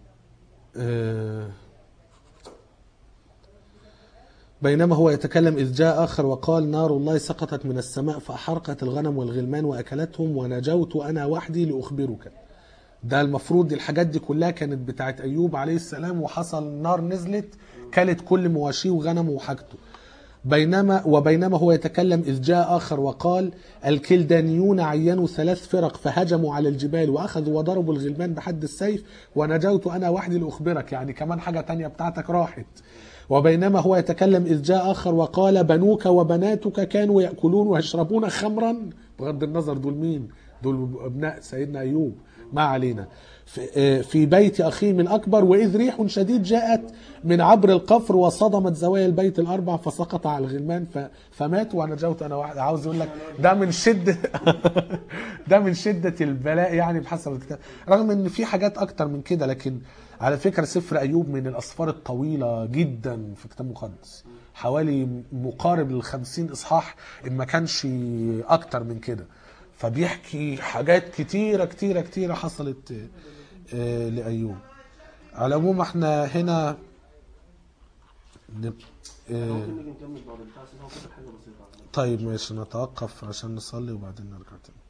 بينما هو يتكلم إذ جاء آخر وقال نار الله سقطت من السماء فأحرقت الغنم والغلمان وأكلتهم ونجوت أنا وحدي لأخبرك. ده المفروض الحاجات دي كلها كانت بتاعت أيوب عليه السلام، وحصل نار نزلت كلت كل مواشيه وغنمه وحاجته. وبينما هو يتكلم إذ جاء آخر وقال الكلدانيون عينوا 3 فرق فهجموا على الجبال وأخذوا وضربوا الغلمان بحد السيف ونجوت أنا وحدي لأخبرك. يعني كمان حاجة تانية بتاعتك راحت. وبينما هو يتكلم إذ جاء آخر وقال بنوك وبناتك كانوا يأكلون ويشربون خمرا. بغض النظر دول مين؟ دول ابناء سيدنا أيوب، ما علينا. في بيت أخيهم الأكبر وإذ ريح شديد جاءت من عبر القفر وصدمت زوايا البيت الأربع فسقط على الغلمان فماتوا ونجوت أنا واحد. عاوز يقول لك ده من شدة ده من شدة البلاء يعني بحسب الكتاب، رغم إن في حاجات أكتر من كده. لكن على فكرة سفر أيوب من الأسفار الطويلة جدا في الكتاب المقدس، حوالي مقارب ل50 إصحاح إن ما كانش أكتر من كده. فبيحكي حاجات كتيرة كتيرة كتيرة حصلت لأيوب. على العموم احنا هنا ممكن نيجي نكمل بعد البتاع، بس هو كده حاجه بسيطه. طيب ماشي، نتوقف عشان نصلي وبعدين نرجع تاني.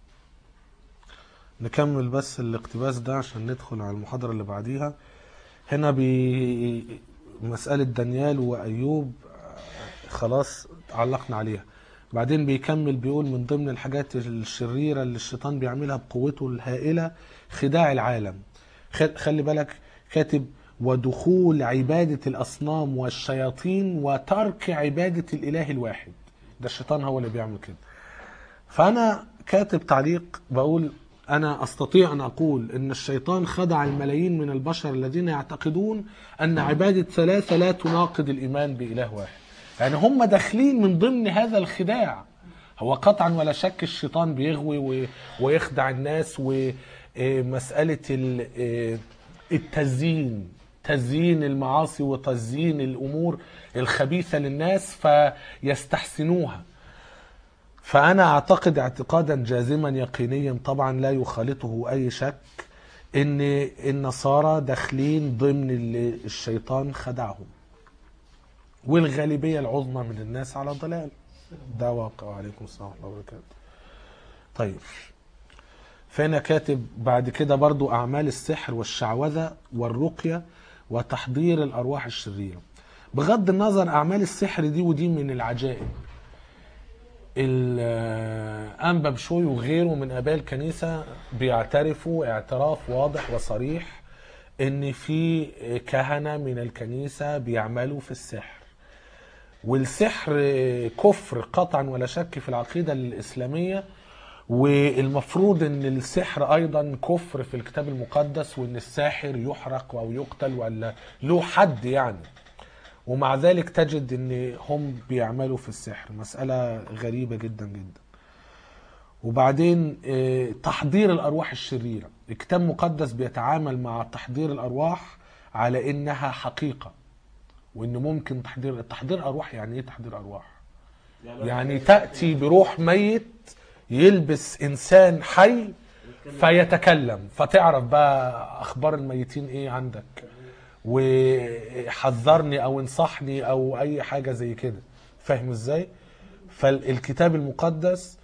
نكمل بس الاقتباس ده عشان ندخل على المحاضرة اللي بعديها. هنا مسألة دانيال وأيوب خلاص علقنا عليها. بعدين بيكمل بيقول من ضمن الحاجات الشريرة اللي الشيطان بيعملها بقوته الهائلة خداع العالم. خلي بالك كاتب ودخول عبادة الأصنام والشياطين وترك عبادة الإله الواحد. ده الشيطان هو اللي بيعمل كده. فأنا كاتب تعليق بقول أنا أستطيع أن أقول إن الشيطان خدع الملايين من البشر الذين يعتقدون أن عبادة 3 لا تناقض الإيمان بإله واحد. يعني هم داخلين من ضمن هذا الخداع. هو قطعا ولا شك الشيطان بيغوي ويخدع الناس، ومسألة التزيين، تزيين المعاصي وتزيين الأمور الخبيثة للناس فيستحسنوها. فأنا أعتقد اعتقادا جازما يقينيا طبعا لا يخالطه أي شك إن النصارى داخلين ضمن اللي الشيطان خدعهم، والغالبية العظمى من الناس على ضلال. ده واقع. عليكم السلام ورحمة الله وبركاته. طيب فأنا كاتب بعد كده برضو أعمال السحر والشعوذة والرقية وتحضير الأرواح الشريرة. بغض النظر أعمال السحر دي ودي من العجائب. الأنبا بشوي وغيره من آباء الكنيسة بيعترفوا اعتراف واضح وصريح إن في كهنة من الكنيسة بيعملوا في السحر. والسحر كفر قطعا ولا شك في العقيدة الإسلامية، والمفروض ان السحر ايضا كفر في الكتاب المقدس، وان الساحر يحرق او يقتل ولا له حد يعني. ومع ذلك تجد ان هم بيعملوا في السحر. مسألة غريبة جدا جدا. وبعدين تحضير الارواح الشريرة. الكتاب المقدس بيتعامل مع تحضير الارواح على انها حقيقة، وان ممكن تحضير ارواح. يعني ايه تحضير ارواح؟ يعني تأتي بروح ميت يلبس انسان حي فيتكلم، فتعرف بقى اخبار الميتين ايه عندك، وحذرني او انصحني او اي حاجة زي كده. فاهم ازاي؟ فالكتاب المقدس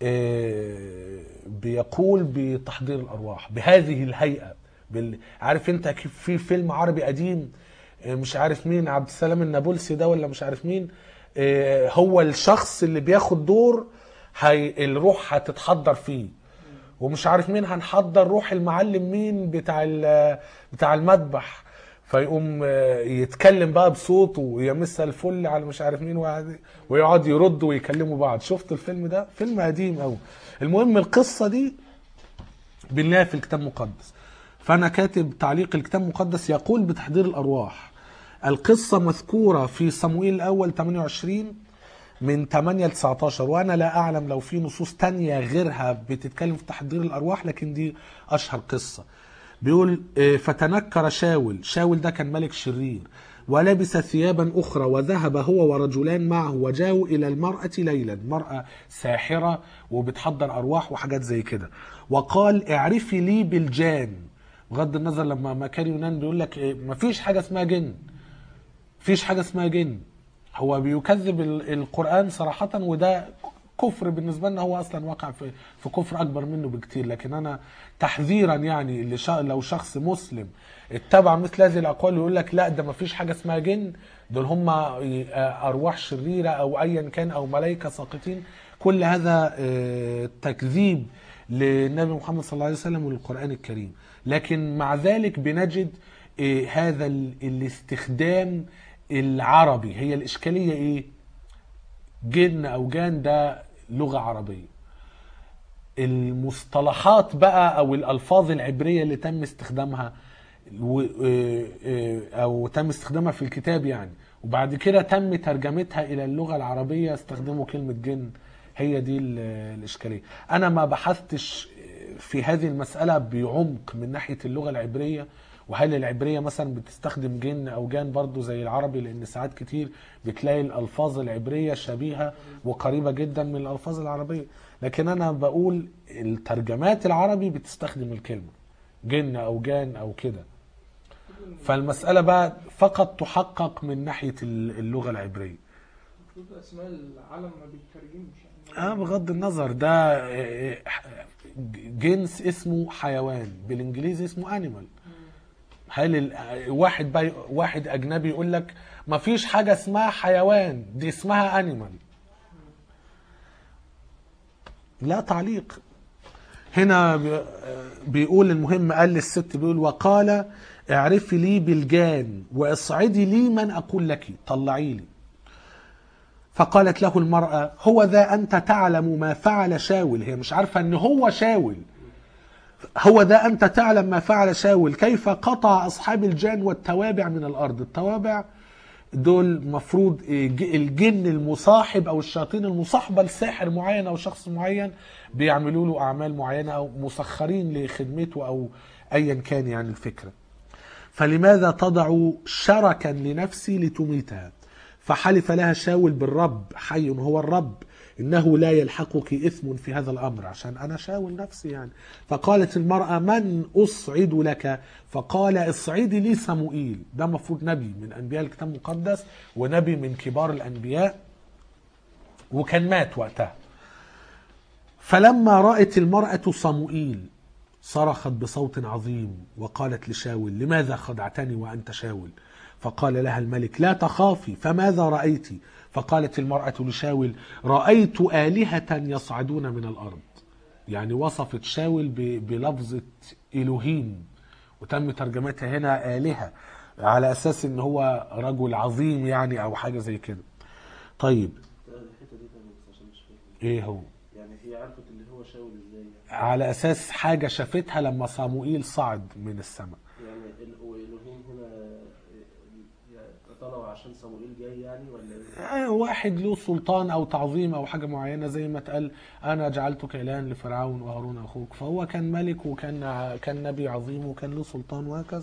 بيقول بتحضير الارواح بهذه الهيئة. عارف انت كيف في فيلم عربي قديم مش عارف مين، عبد السلام النابلسي ده ولا مش عارف مين، هو الشخص اللي بياخد دور الروح هتتحضر فيه، ومش عارف مين هنحضر روح المعلم مين بتاع المذبح، فيقوم يتكلم بقى بصوته ويمس الفل على مش عارف مين، ويقعد يرد ويكلموا بعض. شفت الفيلم ده؟ فيلم قديم قوي. المهم القصة دي بنلاقيها في الكتاب المقدس. فأنا كاتب تعليق الكتاب المقدس يقول بتحضير الأرواح. القصة مذكورة في صموئيل الأول 28 من 8 ل 19، وأنا لا أعلم لو في نصوص تانية غيرها بتتكلم في تحضير الأرواح، لكن دي أشهر قصة. بيقول فتنكر شاول ده كان ملك شرير، ولبس ثيابا أخرى وذهب هو ورجلان معه وجاءوا إلى المرأة ليلا، مرأة ساحرة وبتحضر أرواح وحاجات زي كده، وقال اعرفي لي بالجان. بغض النظر لما مكان يونان بيقول لك مفيش حاجة اسمها جن، مفيش حاجة اسمها جن. هو بيكذب القرآن صراحة، وده كفر بالنسبه لنا، هو اصلا وقع في كفر اكبر منه بكتير. لكن انا تحذيرا يعني اللي لو شخص مسلم اتبع مثل هذه الاقوال ويقول لك لا ده ما فيش حاجه اسمها جن، دول هم ارواح شريره او ايا كان او ملائكه ساقطين، كل هذا تكذيب للنبي محمد صلى الله عليه وسلم وللقرآن الكريم. لكن مع ذلك بنجد هذا الاستخدام العربي. هي الإشكالية إيه؟ جن أو جان ده لغة عربية، المصطلحات بقى أو الألفاظ العبرية اللي تم استخدامها أو تم استخدامها في الكتاب يعني، وبعد كده تم ترجمتها إلى اللغة العربية استخدموا كلمة جن. هي دي الإشكالية. أنا ما بحثتش في هذه المسألة بعمق من ناحية اللغة العبرية، وهل العبرية مثلا بتستخدم جن أو جان برضو زي العربي، لأن ساعات كتير بتلاقي الألفاظ العبرية شبيهة وقريبة جدا من الألفاظ العربية. لكن أنا بقول الترجمات العربي بتستخدم الكلمة جن أو جان أو كده، فالمسألة بقى فقط تحقق من ناحية اللغة العبرية. المفروض اسماء العالم ما بيترجمش يعني. بغض النظر ده جنس اسمه حيوان، بالانجليزي اسمه انيمال. هل واحد اجنبي يقول لك ما فيش حاجة اسمها حيوان، دي اسمها انيمال؟ لا تعليق. هنا بيقول المهم قال للست، بيقول وقال اعرفي لي بالجان واصعدي لي من اقول لك، طلعي لي. فقالت له المرأة هو ذا أنت تعلم ما فعل شاول. هي مش عارفة أن هو شاول. هو ذا أنت تعلم ما فعل شاول كيف قطع أصحاب الجان والتوابع من الأرض. التوابع دول مفروض الجن المصاحب أو الشياطين المصاحبة لساحر معين أو شخص معين، بيعملوا له أعمال معينة أو مسخرين لخدمته أو أيا كان يعني الفكرة. فلماذا تضع شركا لنفسي لتميتها؟ فحلف لها شاول بالرب، حي هو الرب، إنه لا يلحقك إثم في هذا الأمر، عشان أنا شاول نفسي يعني. فقالت المرأة من أصعد لك؟ فقال اصعدي لي صموئيل. ده مفروض نبي من أنبياء الكتاب المقدس ونبي من كبار الأنبياء، وكان مات وقتها. فلما رأت المرأة صموئيل صرخت بصوت عظيم وقالت لشاول لماذا خدعتني وأنت شاول؟ فقال لها الملك لا تخافي، فماذا رأيت؟ فقالت المرأة لشاول رأيت آلهة يصعدون من الأرض. يعني وصفت شاول بلفظة إلهيم، وتم ترجمتها هنا آلهة على أساس إن هو رجل عظيم يعني أو حاجة زي كده. طيب الحته دي بس عشان مش فاهم إيه هو؟ يعني هي عرفت اللي هو شاول ازاي على أساس حاجة شافتها لما صموئيل صعد من السماء. يعني الوهيم هنا طلعوا عشان صموئيل جاي يعني ولا ايه؟ واحد له سلطان او تعظيم او حاجه معينه، زي ما اتقال انا جعلتك الها لفرعون وهارون اخوك، فهو كان ملك وكان نبي عظيم وكان له سلطان وهكذا.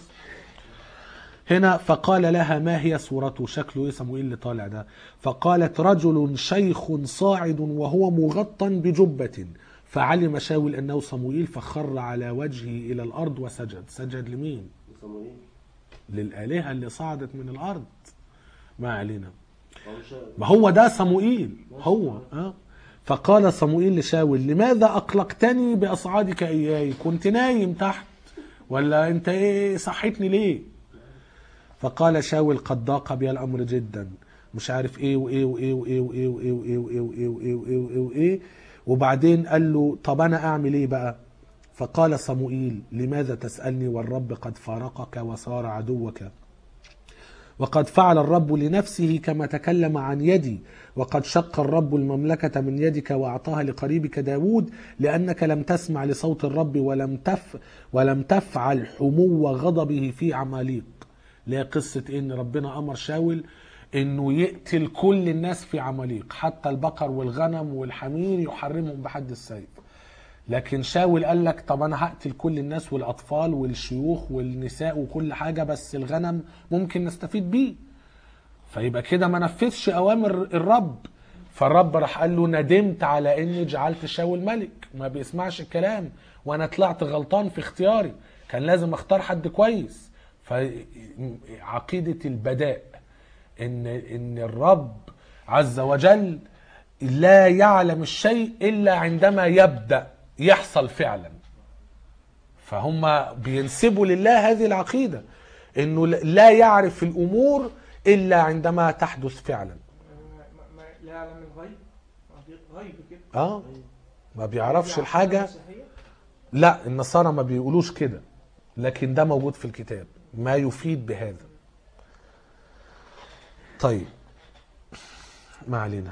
هنا فقال لها ما هي صورته؟ شكله ايه صموئيل اللي طالع ده؟ فقالت رجل شيخ صاعد وهو مغطى بجبة. فعلم شاول انه صموئيل فخر على وجهه الى الارض وسجد. سجد لمين؟ صموئيل للآلهة اللي صعدت من الارض. ما علينا، ما هو ده صموئيل هو. فقال صموئيل لشاول لماذا أقلقتني بأصعادك إياي؟ كنت نايم تحت ولا أنت إيه صحتني ليه؟ فقال شاول قد ضاق بي الأمر جدا، مش عارف إيه وإيه وإيه وإيه وإيه وإيه وإيه وإيه وإيه وإيه وإيه وإيه. وبعدين قال له طب أنا أعمل إيه بقى؟ فقال صموئيل لماذا تسألني والرب قد فارقك وصار عدوك؟ وقد فعل الرب لنفسه كما تكلم عن يدي، وقد شق الرب المملكة من يدك وأعطاها لقريبك داود، لأنك لم تسمع لصوت الرب ولم تفعل حمو غضبه في عماليق. ليه قصة إن ربنا أمر شاول إنه يقتل كل الناس في عماليق، حتى البقر والغنم والحمير يحرمهم بحد السيف. لكن شاول قال لك طب انا هقتل كل الناس والاطفال والشيوخ والنساء وكل حاجة، بس الغنم ممكن نستفيد بيه. فيبقى كده ما نفذش اوامر الرب. فالرب راح قال له ندمت على اني جعلت شاول ملك، ما بيسمعش الكلام وانا طلعت غلطان في اختياري، كان لازم اختار حد كويس. فعقيدة البداء ان الرب عز وجل لا يعلم الشيء إلا عندما يبدأ يحصل فعلا. فهم بينسبوا لله هذه العقيدة، انه لا يعرف الامور الا عندما تحدث فعلا. لا يعلم الغيب، غيب كده. ما بيعرفش الحاجة. المسيحية؟ لا، النصارى ما بيقولوش كده، لكن ده موجود في الكتاب ما يفيد بهذا. طيب ما علينا.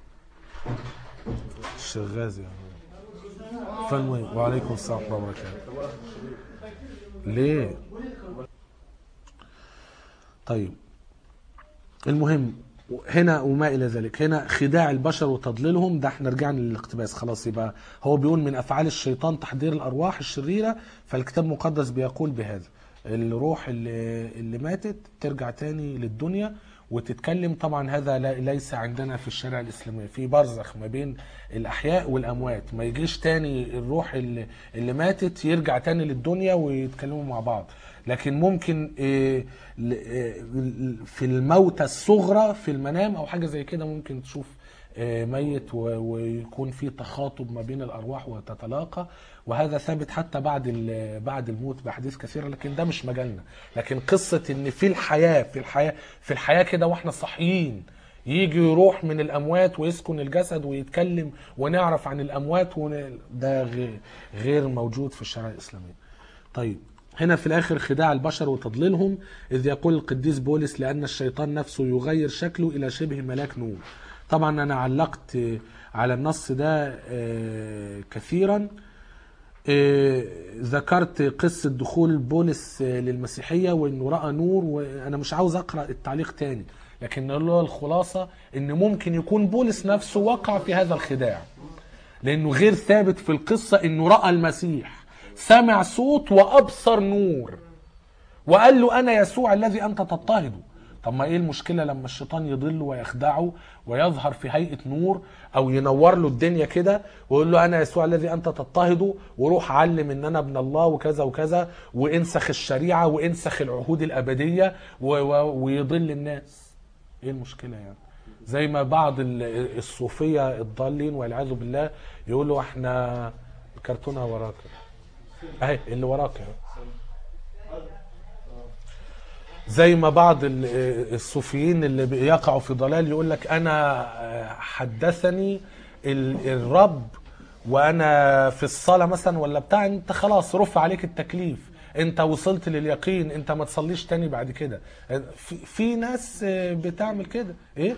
الشغاز يعني. فالمهم، وعليكم السلام ورحمة الله وبركاته. ليه؟ طيب المهم هنا وما إلى ذلك، هنا خداع البشر وتضليلهم، ده احنا رجعنا للاقتباس خلاص. يبقى هو بيقول من أفعال الشيطان تحضير الأرواح الشريرة، فالكتاب المقدس بيقول بهذا. الروح اللي ماتت ترجع تاني للدنيا وتتكلم. طبعا هذا ليس عندنا في الشريعة الإسلامية، في برزخ ما بين الأحياء والأموات. ما يجيش تاني الروح اللي ماتت يرجع تاني للدنيا ويتكلموا مع بعض. لكن ممكن في الموتى الصغرى في المنام او حاجه زي كده ممكن تشوف ميت ويكون في تخاطب ما بين الارواح وتتلاقى، وهذا ثابت حتى بعد الموت باحاديث كثيره، لكن ده مش مجالنا. لكن قصه ان في الحياه كده واحنا صاحيين يجي يروح من الاموات ويسكن الجسد ويتكلم ونعرف عن الاموات، ده غير موجود في الشريعه الاسلاميه. طيب هنا في الآخر خداع البشر وتضليلهم، إذ يقول القديس بولس لأن الشيطان نفسه يغير شكله إلى شبه ملاك نور. طبعا أنا علقت على النص ده كثيرا. ذكرت قصة دخول بولس للمسيحية وإنه رأى نور، وأنا مش عاوز أقرأ التعليق تاني، لكن له الخلاصة إن ممكن يكون بولس نفسه وقع في هذا الخداع، لأنه غير ثابت في القصة إنه رأى المسيح، سمع صوت وأبصر نور وقال له أنا يسوع الذي أنت تضطهده. طب ما إيه المشكلة لما الشيطان يضله ويخدعه ويظهر في هيئة نور، أو ينور له الدنيا كده ويقول له أنا يسوع الذي أنت تضطهده، وروح علم إن أنا ابن الله وكذا وكذا، وانسخ الشريعة وانسخ العهود الأبدية ويضل الناس. إيه المشكلة يعني؟ زي ما بعض الصوفية الضالين والعياذ بالله يقولوا احنا كرتونة وراك اهي اللي وراك اهي. زي ما بعض الصوفيين اللي بيقعوا في ضلال يقول لك انا حدثني الرب وانا في الصلاة مثلا ولا بتاع، انت خلاص رفع عليك التكليف، انت وصلت لليقين، انت ما تصليش تاني بعد كده. في ناس بتعمل كده. ايه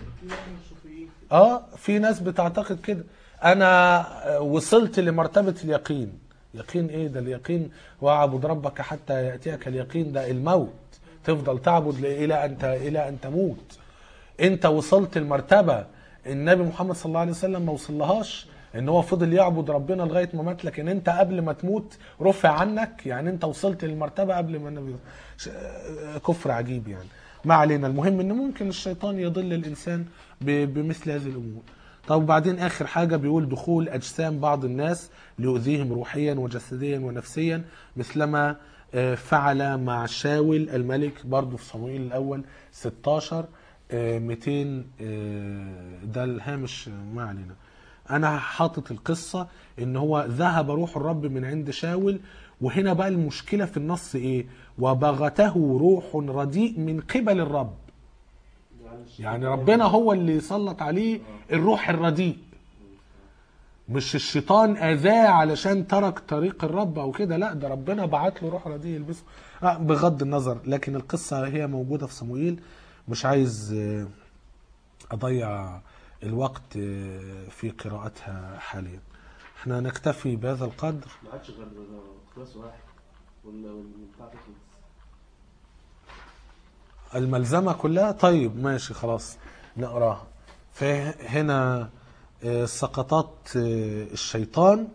في ناس بتعتقد كده. انا وصلت لمرتبة اليقين. يقين ايه ده؟ اليقين واعبد ربك حتى يأتيك اليقين، ده الموت، تفضل تعبد الى ان تموت. انت وصلت لمرتبة النبي محمد صلى الله عليه وسلم ما وصلهاش، ان هو فضل يعبد ربنا لغاية ما مات، لكن انت قبل ما تموت رفع عنك، يعني انت وصلت للمرتبة قبل ما النبي. كفر عجيب يعني. ما علينا. المهم ان ممكن الشيطان يضل الانسان بمثل هذه الامور. طب وبعدين اخر حاجة بيقول دخول اجسام بعض الناس ليؤذيهم روحيا وجسديا ونفسيا، مثلما فعل مع شاول الملك، برضو في صموئيل الاول 16 200. ده الهامش، ما علينا. انا حاطط القصة ان هو ذهب روح الرب من عند شاول، وهنا بقى المشكلة في النص ايه؟ وبغته روح رديء من قبل الرب. يعني ربنا هو اللي يسلط عليه الروح الرديء، مش الشيطان اذاه علشان ترك طريق الرب او كده، لا ده ربنا بعت له روح رديء يلبسه. بغض النظر، لكن القصة هي موجودة في صموئيل، مش عايز اضيع الوقت في قراءتها حاليا. احنا نكتفي بهذا القدر. ما عادش غير كلاس واحد والبتاع تخلص الملزمة كلها. طيب ماشي خلاص نقراها. فهنا سقطات الشيطان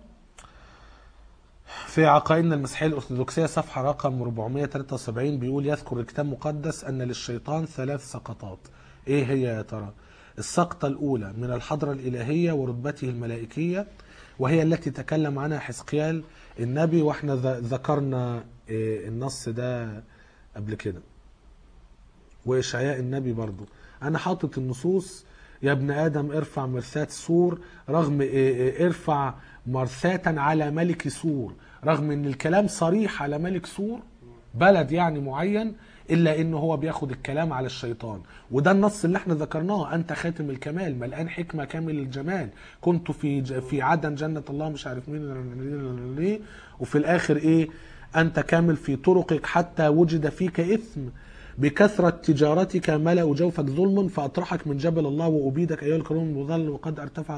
في عقائدنا المسيحية الأرثوذكسية صفحة رقم 473 بيقول يذكر الكتاب المقدس أن للشيطان 3 سقطات. إيه هي يا ترى؟ السقطة الأولى من الحضرة الإلهية ورتبته الملائكية، وهي التي تكلم عنها حزقيال النبي، واحنا ذكرنا النص ده قبل كده، وإشعياء النبي برضو. أنا حاطط النصوص يا ابن آدم ارفع مرثاة سور، رغم ارفع مرثاة على ملك سور، رغم ان الكلام صريح على ملك سور بلد يعني معين، الا انه هو بياخد الكلام على الشيطان. وده النص اللي احنا ذكرناه، انت خاتم الكمال ملآن حكمة كامل الجمال، كنت في عدن جنة الله مش عارف مين ليه، وفي الاخر ايه؟ انت كامل في طرقك حتى وجد فيك اثم، بكثرة تجارتك ملأ جوفك ظلم، فأطرحك من جبل الله وأبيدك أيها الكريم المظل وقد ارتفع.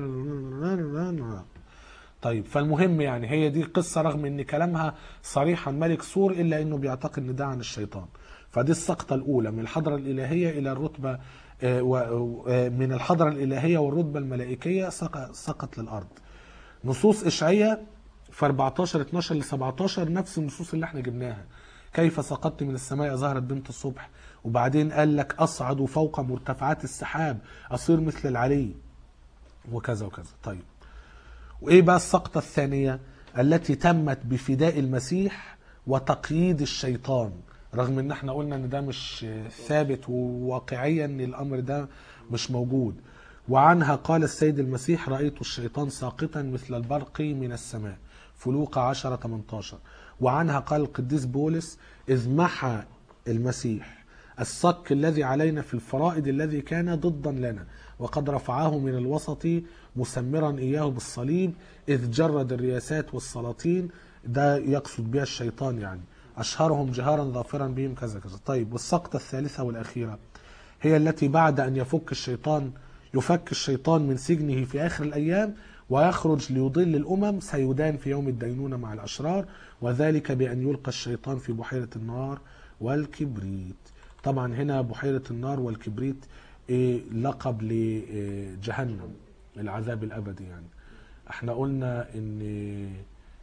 طيب فالمهم يعني هي دي قصة، رغم ان كلامها صريح عن ملك سور الا انه بيعتقد ان ده عن الشيطان. فدي السقطة الاولى من الحضرة الالهية الى الرتبة، من الحضرة الالهية والرتبة الملائكية سقط للارض. نصوص اشعياء في 14 12 ل 17 نفس النصوص اللي احنا جبناها، كيف سقطت من السماء ظهرت بنت الصبح، وبعدين قال لك اصعد فوق مرتفعات السحاب اصير مثل العلي، وكذا وكذا. طيب وايه بقى السقطة الثانية؟ التي تمت بفداء المسيح وتقييد الشيطان، رغم ان احنا قلنا ان ده مش ثابت، وواقعيا ان الامر ده مش موجود. وعنها قال السيد المسيح رأيت الشيطان ساقطا مثل البرق من السماء، في لوقا 10 18. وعنها قال القديس بولس إذ محى المسيح الصك الذي علينا في الفرائض الذي كان ضدا لنا، وقد رفعه من الوسط مسمرا إياه بالصليب، إذ جرد الرياسات والسلاطين، ده يقصد بها الشيطان يعني، أشهرهم جهارا ظافرا بهم كذا كذا. طيب والسقطة الثالثة والأخيرة هي التي بعد أن يفك الشيطان من سجنه في آخر الأيام ويخرج ليضل الأمم، سيدان في يوم الدينونة مع الأشرار، وذلك بأن يلقى الشيطان في بحيرة النار والكبريت. طبعا هنا بحيرة النار والكبريت لقب لجهنم، العذاب الأبدي يعني. احنا قلنا ان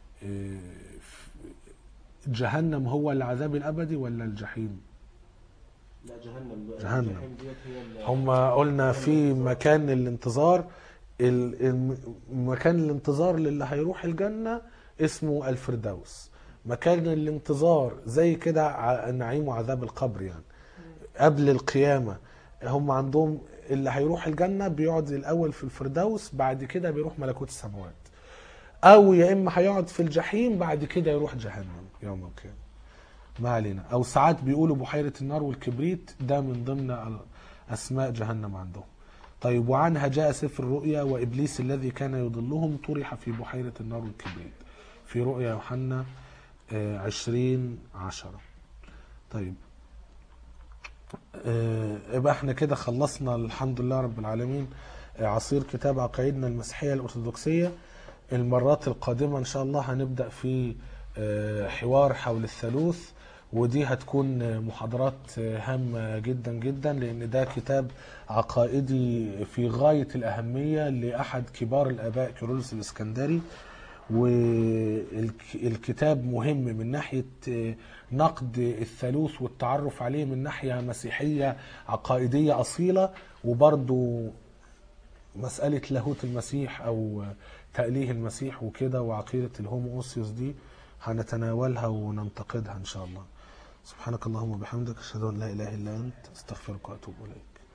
جهنم هو العذاب الأبدي ولا الجحيم؟ لا جهنم. جهنم. ديت هي هم قلنا في مكان الانتظار، مكان الانتظار للي هيروح الجنة اسمه الفردوس، مكان الانتظار زي كده نعيم وعذاب القبر يعني قبل القيامة. هم عندهم اللي هيروح الجنة بيقعد الأول في الفردوس، بعد كده بيروح ملكوت السماوات، أو يا إما هيقعد في الجحيم بعد كده يروح جهنم يوم القيامة. ما علينا. أو ساعات بيقولوا بحيرة النار والكبريت، ده من ضمن أسماء جهنم عندهم. طيب وعنها جاء سفر الرؤيا وإبليس الذي كان يضلهم طرح في بحيرة النار والكبريت، في رؤيا يوحنا 20:10. طيب يبقى احنا كده خلصنا الحمد لله رب العالمين عصير كتاب عقائدنا المسيحية الأرثوذكسية. المرات القادمة إن شاء الله هنبدأ في حوار حول الثالوث، ودي هتكون محاضرات هامة جدا جدا، لأن ده كتاب عقائدي في غاية الأهمية لأحد كبار الآباء كيرلس الإسكندري. والكتاب مهم من ناحية نقد الثالوث والتعرف عليه من ناحية مسيحية عقائدية أصيلة، وبرضو مسألة لاهوت المسيح أو تأليه المسيح وكده، وعقيدة الهوموسيوس دي هنتناولها وننتقدها إن شاء الله. سبحانك اللهم وبحمدك أشهد أن لا إله إلا أنت أستغفرك وأتوب إليك.